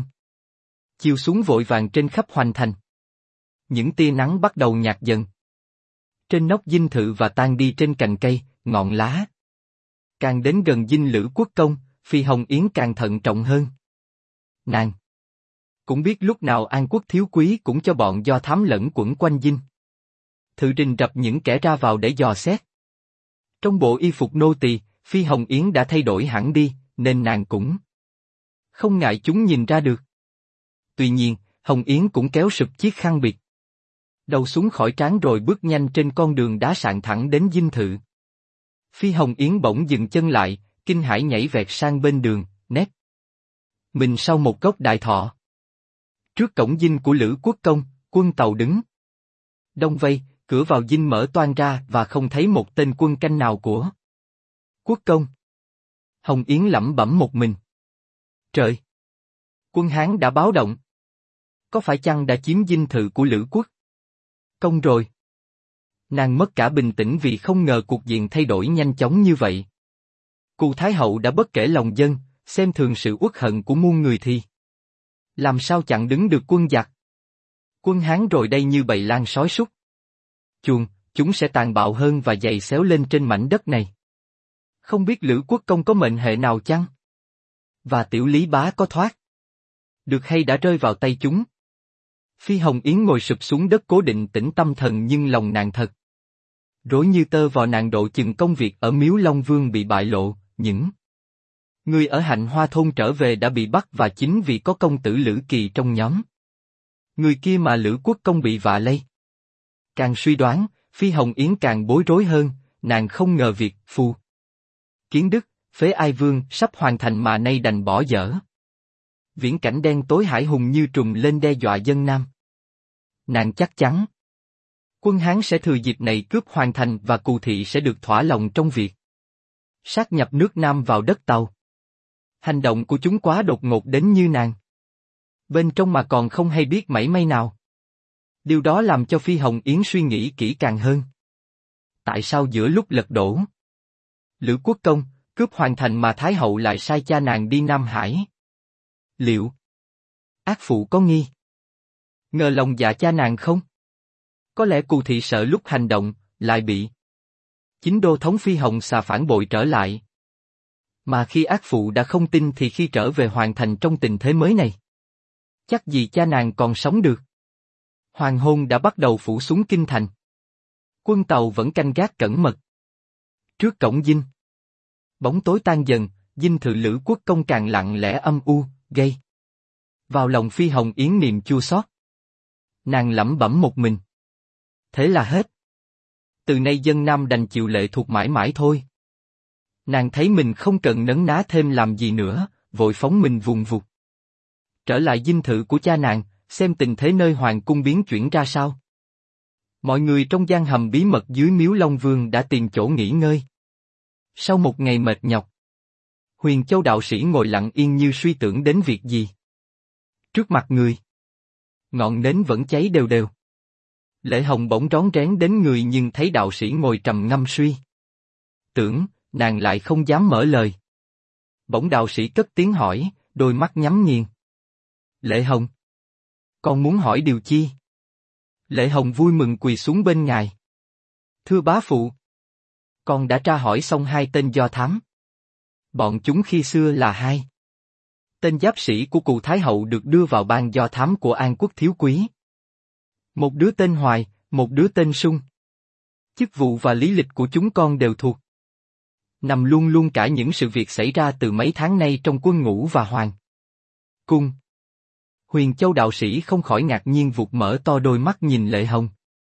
Chiều xuống vội vàng trên khắp Hoành thành. Những tia nắng bắt đầu nhạt dần. Trên nóc dinh thự và tan đi trên cành cây, ngọn lá. Càng đến gần dinh Lữ Quốc công, Phi Hồng Yến càng thận trọng hơn. Nàng cũng biết lúc nào An Quốc thiếu quý cũng cho bọn do thám lẫn quẩn quanh dinh thự rình rập những kẻ ra vào để dò xét. Trong bộ y phục nô tỳ, Phi Hồng Yến đã thay đổi hẳn đi, nên nàng cũng không ngại chúng nhìn ra được. Tuy nhiên, Hồng Yến cũng kéo sụp chiếc khăn bịt đầu xuống khỏi trán rồi bước nhanh trên con đường đá sạn thẳng đến dinh thự. Phi Hồng Yến bỗng dừng chân lại, kinh hãi nhảy vẹt sang bên đường, nép mình sau một gốc đại thọ. Trước cổng dinh của Lữ Quốc công, quân tàu đứng đông vây, cửa vào dinh mở toang ra và không thấy một tên quân canh nào của Quốc công. Hồng Yến lẩm bẩm một mình. Trời! Quân Hán đã báo động. Có phải chăng đã chiếm dinh thự của Lữ Quốc công rồi? Nàng mất cả bình tĩnh vì không ngờ cuộc diện thay đổi nhanh chóng như vậy. Cù Thái hậu đã bất kể lòng dân, xem thường sự uất hận của muôn người thì làm sao chặn đứng được quân giặc? Quân Hán rồi đây như bầy lang sói súc chuồng, chúng sẽ tàn bạo hơn và giày xéo lên trên mảnh đất này. Không biết Lữ Quốc công có mệnh hệ nào chăng? Và Tiểu Lý Bá có thoát được hay đã rơi vào tay chúng? Phi Hồng Yến ngồi sụp xuống đất cố định tĩnh tâm thần nhưng lòng nàng thật rối như tơ vò. Nàng độ chừng công việc ở Miếu Long Vương bị bại lộ, những người ở Hạnh Hoa thôn trở về đã bị bắt và chính vì có công tử Lữ Kỳ trong nhóm người kia mà Lữ Quốc công bị vạ lây. Càng suy đoán, Phi Hồng Yến càng bối rối hơn, nàng không ngờ việc Phu Kiến Đức, phế Ai Vương sắp hoàn thành mà nay đành bỏ dở. Viễn cảnh đen tối hải hùng như trùm lên đe dọa dân Nam. Nàng chắc chắn quân Hán sẽ thừa dịp này cướp hoàn thành và Cù thị sẽ được thỏa lòng trong việc sát nhập nước Nam vào đất Tàu. Hành động của chúng quá đột ngột đến như nàng bên trong mà còn không hay biết mảy may nào. Điều đó làm cho Phi Hồng Yến suy nghĩ kỹ càng hơn. Tại sao giữa lúc lật đổ Lữ Quốc công cướp hoàn thành mà Thái hậu lại sai cha nàng đi Nam Hải? Liệu ác phụ có nghi ngờ lòng dạ cha nàng không? Có lẽ Cù thị sợ lúc hành động lại bị chính đô thống Phi Hồng xà phản bội trở lại. Mà khi ác phụ đã không tin thì khi trở về hoàng thành trong tình thế mới này, chắc gì cha nàng còn sống được. Hoàng hôn đã bắt đầu phủ xuống kinh thành. Quân Tàu vẫn canh gác cẩn mật. Trước cổng dinh, bóng tối tan dần, dinh thự Lữ Quốc Công càng lặng lẽ âm u, gây vào lòng Phi Hồng Yến niềm chua xót. Nàng lẩm bẩm một mình. Thế là hết. Từ nay dân Nam đành chịu lệ thuộc mãi mãi thôi. Nàng thấy mình không cần nấn ná thêm làm gì nữa, vội phóng mình vùng vụt. Trở lại dinh thự của cha nàng, xem tình thế nơi hoàng cung biến chuyển ra sao. Mọi người trong gian hầm bí mật dưới miếu Long Vương đã tìm chỗ nghỉ ngơi. Sau một ngày mệt nhọc, Huyền Châu đạo sĩ ngồi lặng yên như suy tưởng đến việc gì. Trước mặt người, ngọn nến vẫn cháy đều đều. Lệ Hồng bỗng rón rén đến người nhưng thấy đạo sĩ ngồi trầm ngâm suy tưởng, nàng lại không dám mở lời. Bỗng đạo sĩ cất tiếng hỏi, đôi mắt nhắm nghiền. Lệ Hồng, con muốn hỏi điều chi? Lệ Hồng vui mừng quỳ xuống bên ngài. Thưa bá phụ, con đã tra hỏi xong hai tên do thám. Bọn chúng khi xưa là hai tên giáp sĩ của Cù Thái Hậu được đưa vào ban do thám của An Quốc Thiếu Quý. Một đứa tên Hoài, một đứa tên Sung. Chức vụ và lý lịch của chúng con đều thuộc nằm luôn luôn cả những sự việc xảy ra từ mấy tháng nay trong quân ngũ và hoàng cung. Huyền Châu đạo sĩ không khỏi ngạc nhiên vụt mở to đôi mắt nhìn Lệ Hồng.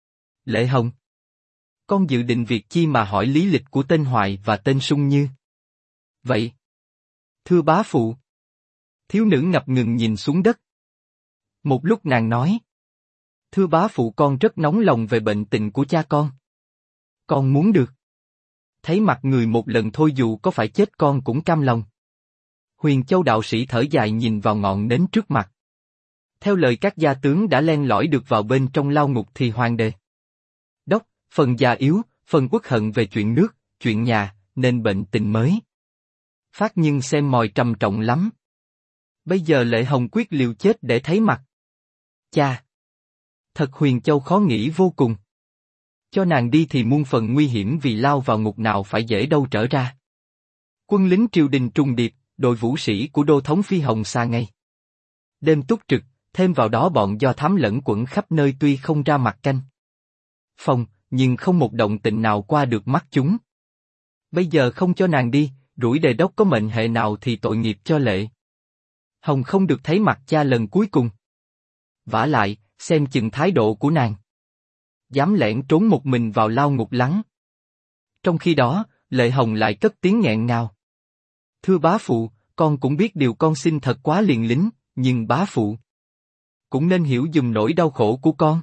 Lệ Hồng, con dự định việc chi mà hỏi lý lịch của tên Hoài và tên Sung như vậy? Thưa bá phụ. Thiếu nữ ngập ngừng nhìn xuống đất. Một lúc nàng nói. Thưa bá phụ, con rất nóng lòng về bệnh tình của cha con. Con muốn được thấy mặt người một lần thôi, dù có phải chết con cũng cam lòng. Huyền Châu đạo sĩ thở dài nhìn vào ngọn nến trước mặt. Theo lời các gia tướng đã len lỏi được vào bên trong lao ngục thì hoàng đề đốc, phần già yếu, phần uất hận về chuyện nước, chuyện nhà, nên bệnh tình mới phát nhưng xem mòi trầm trọng lắm. Bây giờ Lệ Hồng quyết liều chết để thấy mặt cha. Thật Huyền Châu khó nghĩ vô cùng. Cho nàng đi thì muôn phần nguy hiểm, vì lao vào ngục nào phải dễ đâu trở ra. Quân lính triều đình trùng điệp, đội vũ sĩ của đô thống Phi Hồng xa ngay đêm túc trực, thêm vào đó bọn do thám lẫn quẩn khắp nơi, tuy không ra mặt canh phòng, nhưng không một động tĩnh nào qua được mắt chúng. Bây giờ không cho nàng đi, rủi đề đốc có mệnh hệ nào thì tội nghiệp cho Lệ Hồng không được thấy mặt cha lần cuối cùng. Vả lại, xem chừng thái độ của nàng. Dám lẻn trốn một mình vào lao ngục lắng. Trong khi đó, Lệ Hồng lại cất tiếng nghẹn ngào. Thưa bá phụ, con cũng biết điều con xin thật quá liều lĩnh, nhưng bá phụ cũng nên hiểu dùm nỗi đau khổ của con.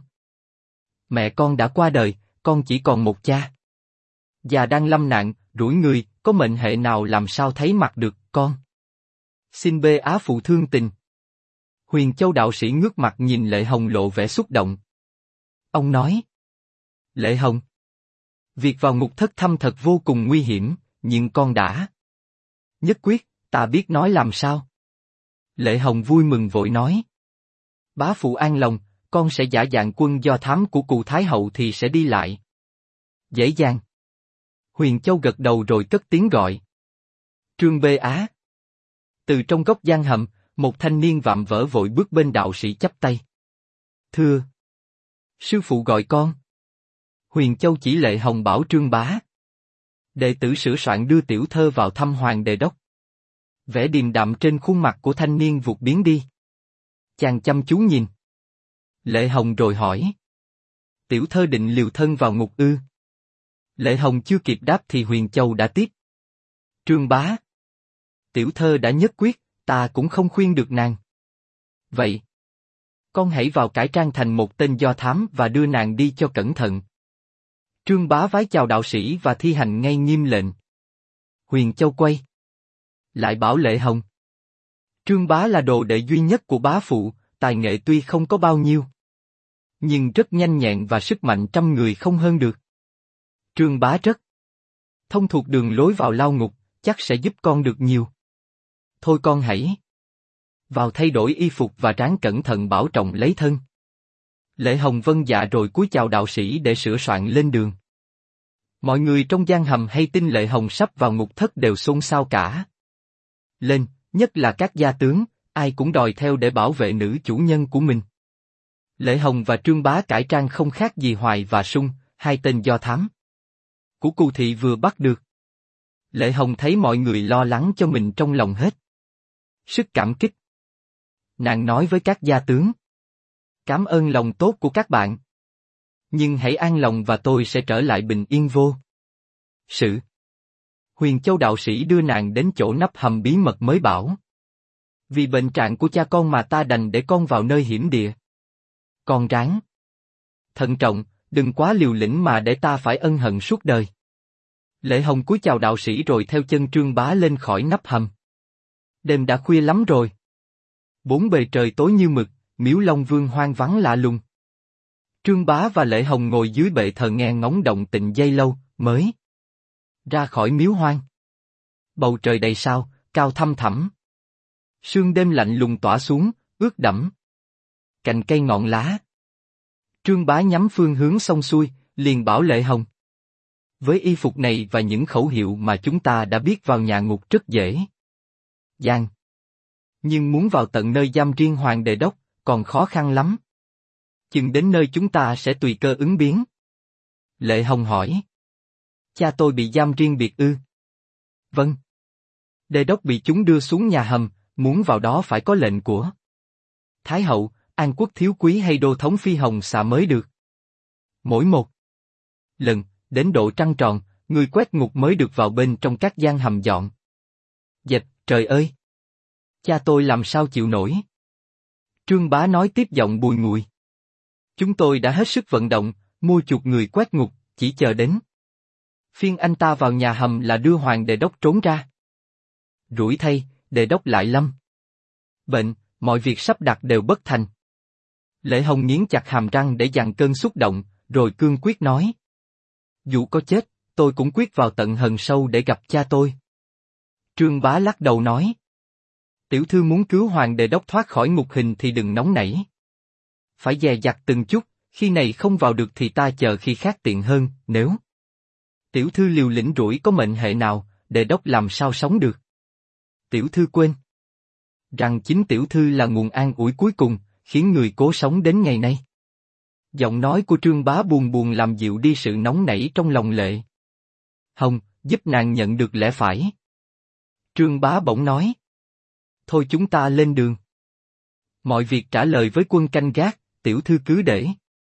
Mẹ con đã qua đời, con chỉ còn một cha già đang lâm nạn, rủi người, có mệnh hệ nào làm sao thấy mặt được con. Xin bê á phụ thương tình. Huyền Châu đạo sĩ ngước mặt nhìn Lệ Hồng lộ vẻ xúc động. Ông nói. Lệ Hồng, việc vào ngục thất thăm thật vô cùng nguy hiểm, nhưng con đã nhất quyết, ta biết nói làm sao. Lệ Hồng vui mừng vội nói. Bá phụ an lòng, con sẽ giả dạng quân do thám của Cù Thái Hậu thì sẽ đi lại dễ dàng. Huyền Châu gật đầu rồi cất tiếng gọi. Trương Bê Á. Từ trong góc gian hầm, một thanh niên vạm vỡ vội bước bên đạo sĩ chắp tay. Thưa sư phụ gọi con. Huyền Châu chỉ Lệ Hồng bảo Trương bá. Đệ tử sửa soạn đưa tiểu thơ vào thăm hoàng đề đốc. Vẻ điềm đạm trên khuôn mặt của thanh niên vụt biến đi. Chàng chăm chú nhìn Lệ Hồng rồi hỏi. Tiểu thơ định liều thân vào ngục ư? Lệ Hồng chưa kịp đáp thì Huyền Châu đã tiếp. Trương bá. Tiểu thơ đã nhất quyết, ta cũng không khuyên được nàng. Vậy, con hãy vào cải trang thành một tên do thám và đưa nàng đi cho cẩn thận. Trương bá vái chào đạo sĩ và thi hành ngay nghiêm lệnh. Huyền Châu quay lại bảo Lệ Hồng. Trương bá là đồ đệ duy nhất của bá phụ, tài nghệ tuy không có bao nhiêu, nhưng rất nhanh nhẹn và sức mạnh trăm người không hơn được. Trương bá rất thông thuộc đường lối vào lao ngục, chắc sẽ giúp con được nhiều. Thôi con hãy vào thay đổi y phục và ráng cẩn thận bảo trọng lấy thân. Lệ Hồng vâng dạ rồi cúi chào đạo sĩ để sửa soạn lên đường. Mọi người trong gian hầm hay tin Lệ Hồng sắp vào ngục thất đều xôn xao cả. lên, nhất là các gia tướng, ai cũng đòi theo để bảo vệ nữ chủ nhân của mình. Lệ Hồng và Trương Bá cải trang không khác gì Hoài và Sung, hai tên do thám của Cù Thị vừa bắt được. Lệ Hồng thấy mọi người lo lắng cho mình trong lòng hết sức cảm kích. Nàng nói với các gia tướng: cảm ơn lòng tốt của các bạn. Nhưng hãy an lòng và tôi sẽ trở lại bình yên vô sự. Huyền Châu đạo sĩ đưa nàng đến chỗ nắp hầm bí mật mới bảo: vì bệnh trạng của cha con mà ta đành để con vào nơi hiểm địa. Con ráng thận trọng, đừng quá liều lĩnh mà để ta phải ân hận suốt đời. Lệ Hồng cúi chào đạo sĩ rồi theo chân Trương Bá lên khỏi nắp hầm. Đêm đã khuya lắm rồi. Bốn bề trời tối như mực, miếu Long Vương hoang vắng lạ lùng. Trương Bá và Lệ Hồng ngồi dưới bệ thờ nghe ngóng động tĩnh giây lâu, mới ra khỏi miếu hoang. Bầu trời đầy sao, cao thăm thẳm. Sương đêm lạnh lùng tỏa xuống, ướt đẫm cành cây ngọn lá. Trương Bá nhắm phương hướng xong xuôi, liền bảo Lệ Hồng: với y phục này và những khẩu hiệu mà chúng ta đã biết vào nhà ngục rất dễ dàng. Nhưng muốn vào tận nơi giam riêng Hoàng Đề Đốc, còn khó khăn lắm. Chừng đến nơi chúng ta sẽ tùy cơ ứng biến. Lệ Hồng hỏi: cha tôi bị giam riêng biệt ư? Vâng. Đề Đốc bị chúng đưa xuống nhà hầm, muốn vào đó phải có lệnh của Thái hậu, An Quốc thiếu quý hay Đô thống Phi Hồng Xà mới được. Mỗi một lần, đến độ trăng tròn, người quét ngục mới được vào bên trong các gian hầm dọn dẹp. Trời ơi! Cha tôi làm sao chịu nổi? Trương Bá nói tiếp giọng bùi ngùi. Chúng tôi đã hết sức vận động, mua chuộc người quét ngục, chỉ chờ đến phiên anh ta vào nhà hầm là đưa Hoàng Đề Đốc trốn ra. Rủi thay, Đề Đốc lại lâm bệnh, mọi việc sắp đặt đều bất thành. Lệ Hồng nghiến chặt hàm răng để dằn cơn xúc động, rồi cương quyết nói: dù có chết, tôi cũng quyết vào tận hầm sâu để gặp cha tôi. Trương Bá lắc đầu nói: tiểu thư muốn cứu Hoàng Đề Đốc thoát khỏi ngục hình thì đừng nóng nảy. Phải dè dặt từng chút, khi này không vào được thì ta chờ khi khác tiện hơn. Nếu tiểu thư liều lĩnh rủi có mệnh hệ nào, Đề Đốc làm sao sống được? Tiểu thư quên rằng chính tiểu thư là nguồn an ủi cuối cùng, khiến người cố sống đến ngày nay. Giọng nói của Trương Bá buồn buồn làm dịu đi sự nóng nảy trong lòng Lệ Hồng, giúp nàng nhận được lẽ phải. Trương Bá bỗng nói: thôi chúng ta lên đường. Mọi việc trả lời với quân canh gác, tiểu thư cứ để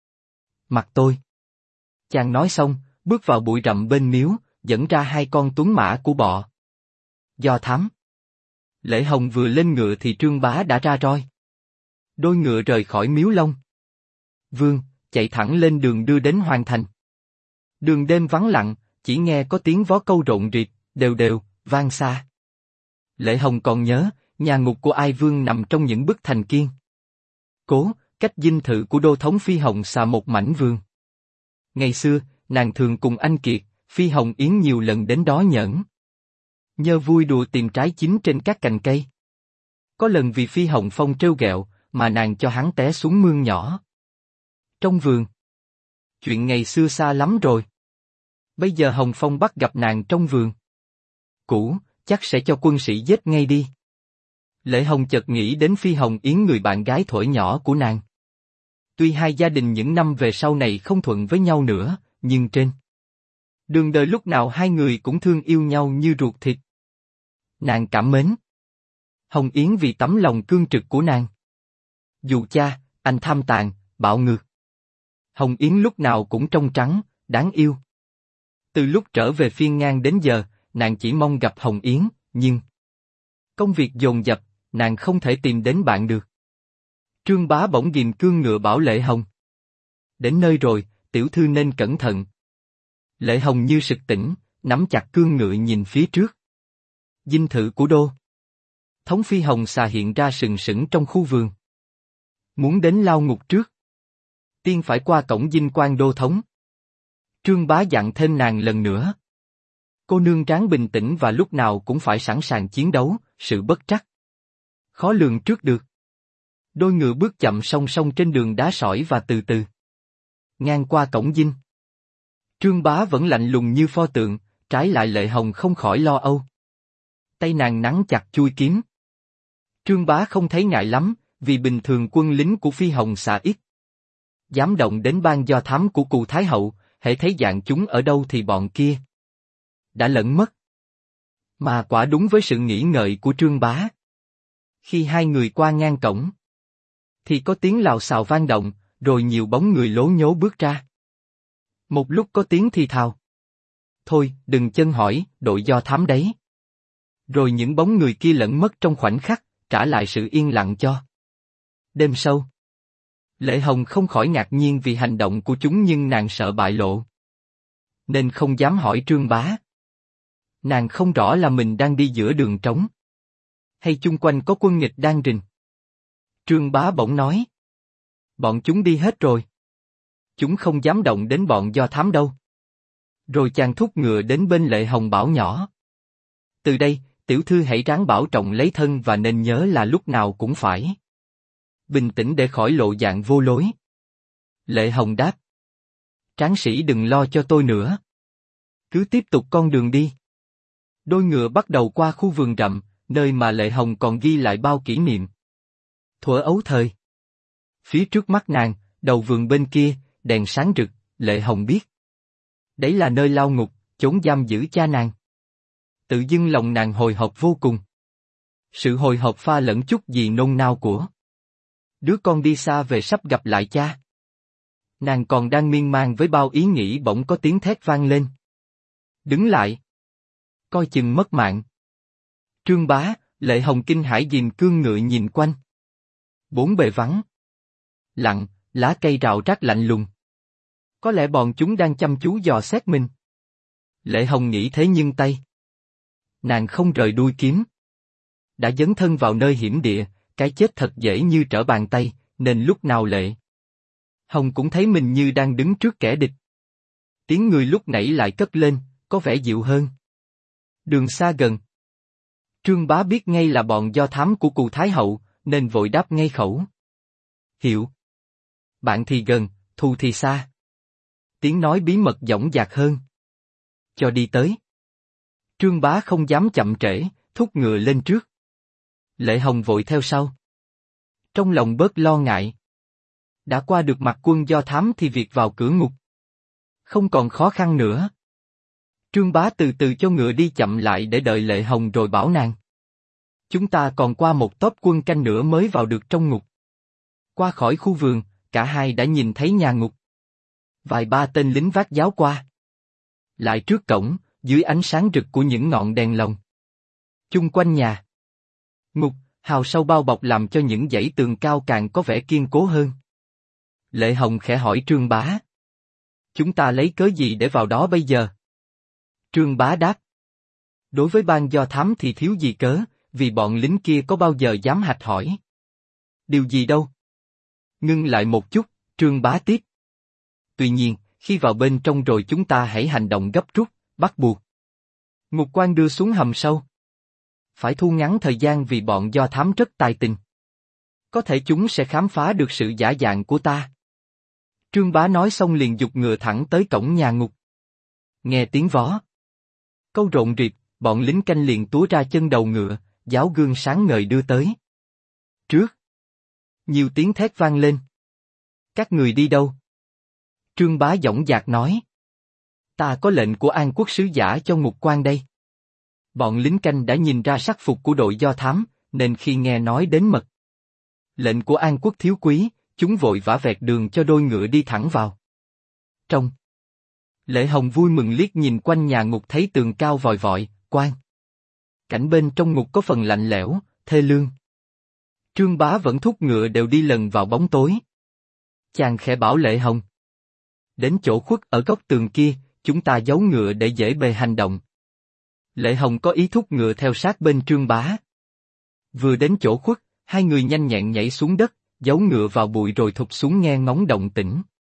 mặc tôi. Chàng nói xong, bước vào bụi rậm bên miếu, dẫn ra hai con tuấn mã của bọ do thám. Lệ Hồng vừa lên ngựa thì Trương Bá đã ra roi. Đôi ngựa rời khỏi miếu Long Vương, chạy thẳng lên đường đưa đến Hoàng thành. Đường đêm vắng lặng, chỉ nghe có tiếng vó câu rộn rịp, đều đều, vang xa. Lệ Hồng còn nhớ, nhà ngục của Ai Vương nằm trong những bức thành kiên cố, cách dinh thự của Đô thống Phi Hồng Xà một mảnh vườn. Ngày xưa, nàng thường cùng anh Kiệt, Phi Hồng Yến nhiều lần đến đó nhẫn nhơ vui đùa tìm trái chín trên các cành cây. Có lần vì Phi Hồng Phong trêu ghẹo, mà nàng cho hắn té xuống mương nhỏ trong vườn. Chuyện ngày xưa xa lắm rồi. Bây giờ Hồng Phong bắt gặp nàng trong vườn cũ, chắc sẽ cho quân sĩ giết ngay đi. Lệ Hồng chợt nghĩ đến Phi Hồng Yến, người bạn gái thuở nhỏ của nàng. Tuy hai gia đình những năm về sau này không thuận với nhau nữa, nhưng trên đường đời lúc nào hai người cũng thương yêu nhau như ruột thịt. Nàng cảm mến Hồng Yến vì tấm lòng cương trực của nàng. Dù cha, anh tham tàn, bạo ngược, Hồng Yến lúc nào cũng trong trắng, đáng yêu. Từ lúc trở về Phiên Ngang đến giờ, nàng chỉ mong gặp Hồng Yến, nhưng công việc dồn dập, nàng không thể tìm đến bạn được. Trương Bá bỗng ghìm cương ngựa bảo Lệ Hồng: đến nơi rồi, tiểu thư nên cẩn thận. Lệ Hồng như sực tỉnh, nắm chặt cương ngựa nhìn phía trước. Dinh thự của Đô thống Phi Hồng Xà hiện ra sừng sững trong khu vườn. Muốn đến lao ngục trước, tiên phải qua cổng dinh quan Đô thống. Trương Bá dặn thêm nàng lần nữa: cô nương ráng bình tĩnh và lúc nào cũng phải sẵn sàng chiến đấu, sự bất trắc khó lường trước được. Đôi ngựa bước chậm song song trên đường đá sỏi và từ từ ngang qua cổng dinh. Trương Bá vẫn lạnh lùng như pho tượng, trái lại Lệ Hồng không khỏi lo âu. Tay nàng nắn chặt chuôi kiếm. Trương Bá không thấy ngại lắm, vì bình thường quân lính của Phi Hồng xạ ít dám động đến ban do thám của Cù Thái Hậu, hễ thấy dạng chúng ở đâu thì bọn kia đã lẫn mất. Mà quả đúng với sự nghĩ ngợi của Trương Bá. Khi hai người qua ngang cổng, thì có tiếng lào xào vang động, rồi nhiều bóng người lố nhố bước ra. Một lúc có tiếng thì thào. Thôi, đừng chân hỏi, đội do thám đấy. Rồi những bóng người kia lẫn mất trong khoảnh khắc, trả lại sự yên lặng cho đêm sâu. Lệ Hồng không khỏi ngạc nhiên vì hành động của chúng, nhưng nàng sợ bại lộ, nên không dám hỏi Trương Bá. Nàng không rõ là mình đang đi giữa đường trống, hay chung quanh có quân nghịch đang rình. Trương Bá bỗng nói. Bọn chúng đi hết rồi. Chúng không dám động đến bọn do thám đâu. Rồi chàng thúc ngựa đến bên Lệ Hồng bảo nhỏ. Từ đây, tiểu thư hãy ráng bảo trọng lấy thân và nên nhớ là lúc nào cũng phải bình tĩnh để khỏi lộ dạng vô lối. Lệ Hồng đáp. Tráng sĩ đừng lo cho tôi nữa. Cứ tiếp tục con đường đi. Đôi ngựa bắt đầu qua khu vườn rậm, nơi mà Lệ Hồng còn ghi lại bao kỷ niệm thuở ấu thời. Phía trước mắt nàng, đầu vườn bên kia, đèn sáng rực, Lệ Hồng biết. Đấy là nơi lao ngục, chốn giam giữ cha nàng. Tự dưng lòng nàng hồi hộp vô cùng. Sự hồi hộp pha lẫn chút gì nôn nao của đứa con đi xa về sắp gặp lại cha. Nàng còn đang miên man với bao ý nghĩ, bỗng có tiếng thét vang lên. Đứng lại! Coi chừng mất mạng! Trương Bá, Lệ Hồng kinh hãi ghìm cương ngựa nhìn quanh. Bốn bề vắng lặng, lá cây rào rác lạnh lùng. Có lẽ bọn chúng đang chăm chú dò xét mình. Lệ Hồng nghĩ thế nhưng tay nàng không rời đuôi kiếm. Đã dấn thân vào nơi hiểm địa, cái chết thật dễ như trở bàn tay, nên lúc nào Lệ Hồng cũng thấy mình như đang đứng trước kẻ địch. Tiếng người lúc nãy lại cất lên, có vẻ dịu hơn. Đường xa gần. Trương Bá biết ngay là bọn do thám của Cù Thái Hậu, nên vội đáp ngay khẩu. Hiệu. Bạn thì gần, thù thì xa. Tiếng nói bí mật dõng dạc hơn. Cho đi tới. Trương Bá không dám chậm trễ, thúc ngựa lên trước. Lệ Hồng vội theo sau. Trong lòng bớt lo ngại. Đã qua được mặt quân do thám thì việc vào cửa ngục không còn khó khăn nữa. Trương Bá từ từ cho ngựa đi chậm lại để đợi Lệ Hồng rồi bảo nàng. Chúng ta còn qua một tốp quân canh nữa mới vào được trong ngục. Qua khỏi khu vườn, cả hai đã nhìn thấy nhà ngục. Vài ba tên lính vác giáo qua lại trước cổng, dưới ánh sáng rực của những ngọn đèn lồng. Chung quanh nhà ngục, hào sâu bao bọc làm cho những dãy tường cao càng có vẻ kiên cố hơn. Lệ Hồng khẽ hỏi Trương Bá. Chúng ta lấy cớ gì để vào đó bây giờ? Trương Bá đáp. Đối với ban do thám thì thiếu gì cớ, vì bọn lính kia có bao giờ dám hạch hỏi. Điều gì đâu? Ngưng lại một chút, Trương Bá tiếp. Tuy nhiên, khi vào bên trong rồi chúng ta hãy hành động gấp rút, bắt buộc. Ngục quan đưa xuống hầm sâu. Phải thu ngắn thời gian vì bọn do thám rất tài tình. Có thể chúng sẽ khám phá được sự giả dạng của ta. Trương Bá nói xong liền giục ngựa thẳng tới cổng nhà ngục. Nghe tiếng vó câu rộn rịp, bọn lính canh liền túa ra chân đầu ngựa, giáo gương sáng ngời đưa tới. Trước. Nhiều tiếng thét vang lên. Các người đi đâu? Trương Bá dõng dạc nói. Ta có lệnh của An Quốc sứ giả cho ngục quan đây. Bọn lính canh đã nhìn ra sắc phục của đội do thám, nên khi nghe nói đến mật lệnh của An Quốc thiếu quý, chúng vội vã vẹt đường cho đôi ngựa đi thẳng vào trong. Lệ Hồng vui mừng liếc nhìn quanh nhà ngục thấy tường cao vòi vọi, quan cảnh bên trong ngục có phần lạnh lẽo, thê lương. Trương Bá vẫn thúc ngựa đều đi lần vào bóng tối. Chàng khẽ bảo Lệ Hồng. Đến chỗ khuất ở góc tường kia, chúng ta giấu ngựa để dễ bề hành động. Lệ Hồng có ý thúc ngựa theo sát bên Trương Bá. Vừa đến chỗ khuất, hai người nhanh nhẹn nhảy xuống đất, giấu ngựa vào bụi rồi thụt xuống nghe ngóng động tĩnh.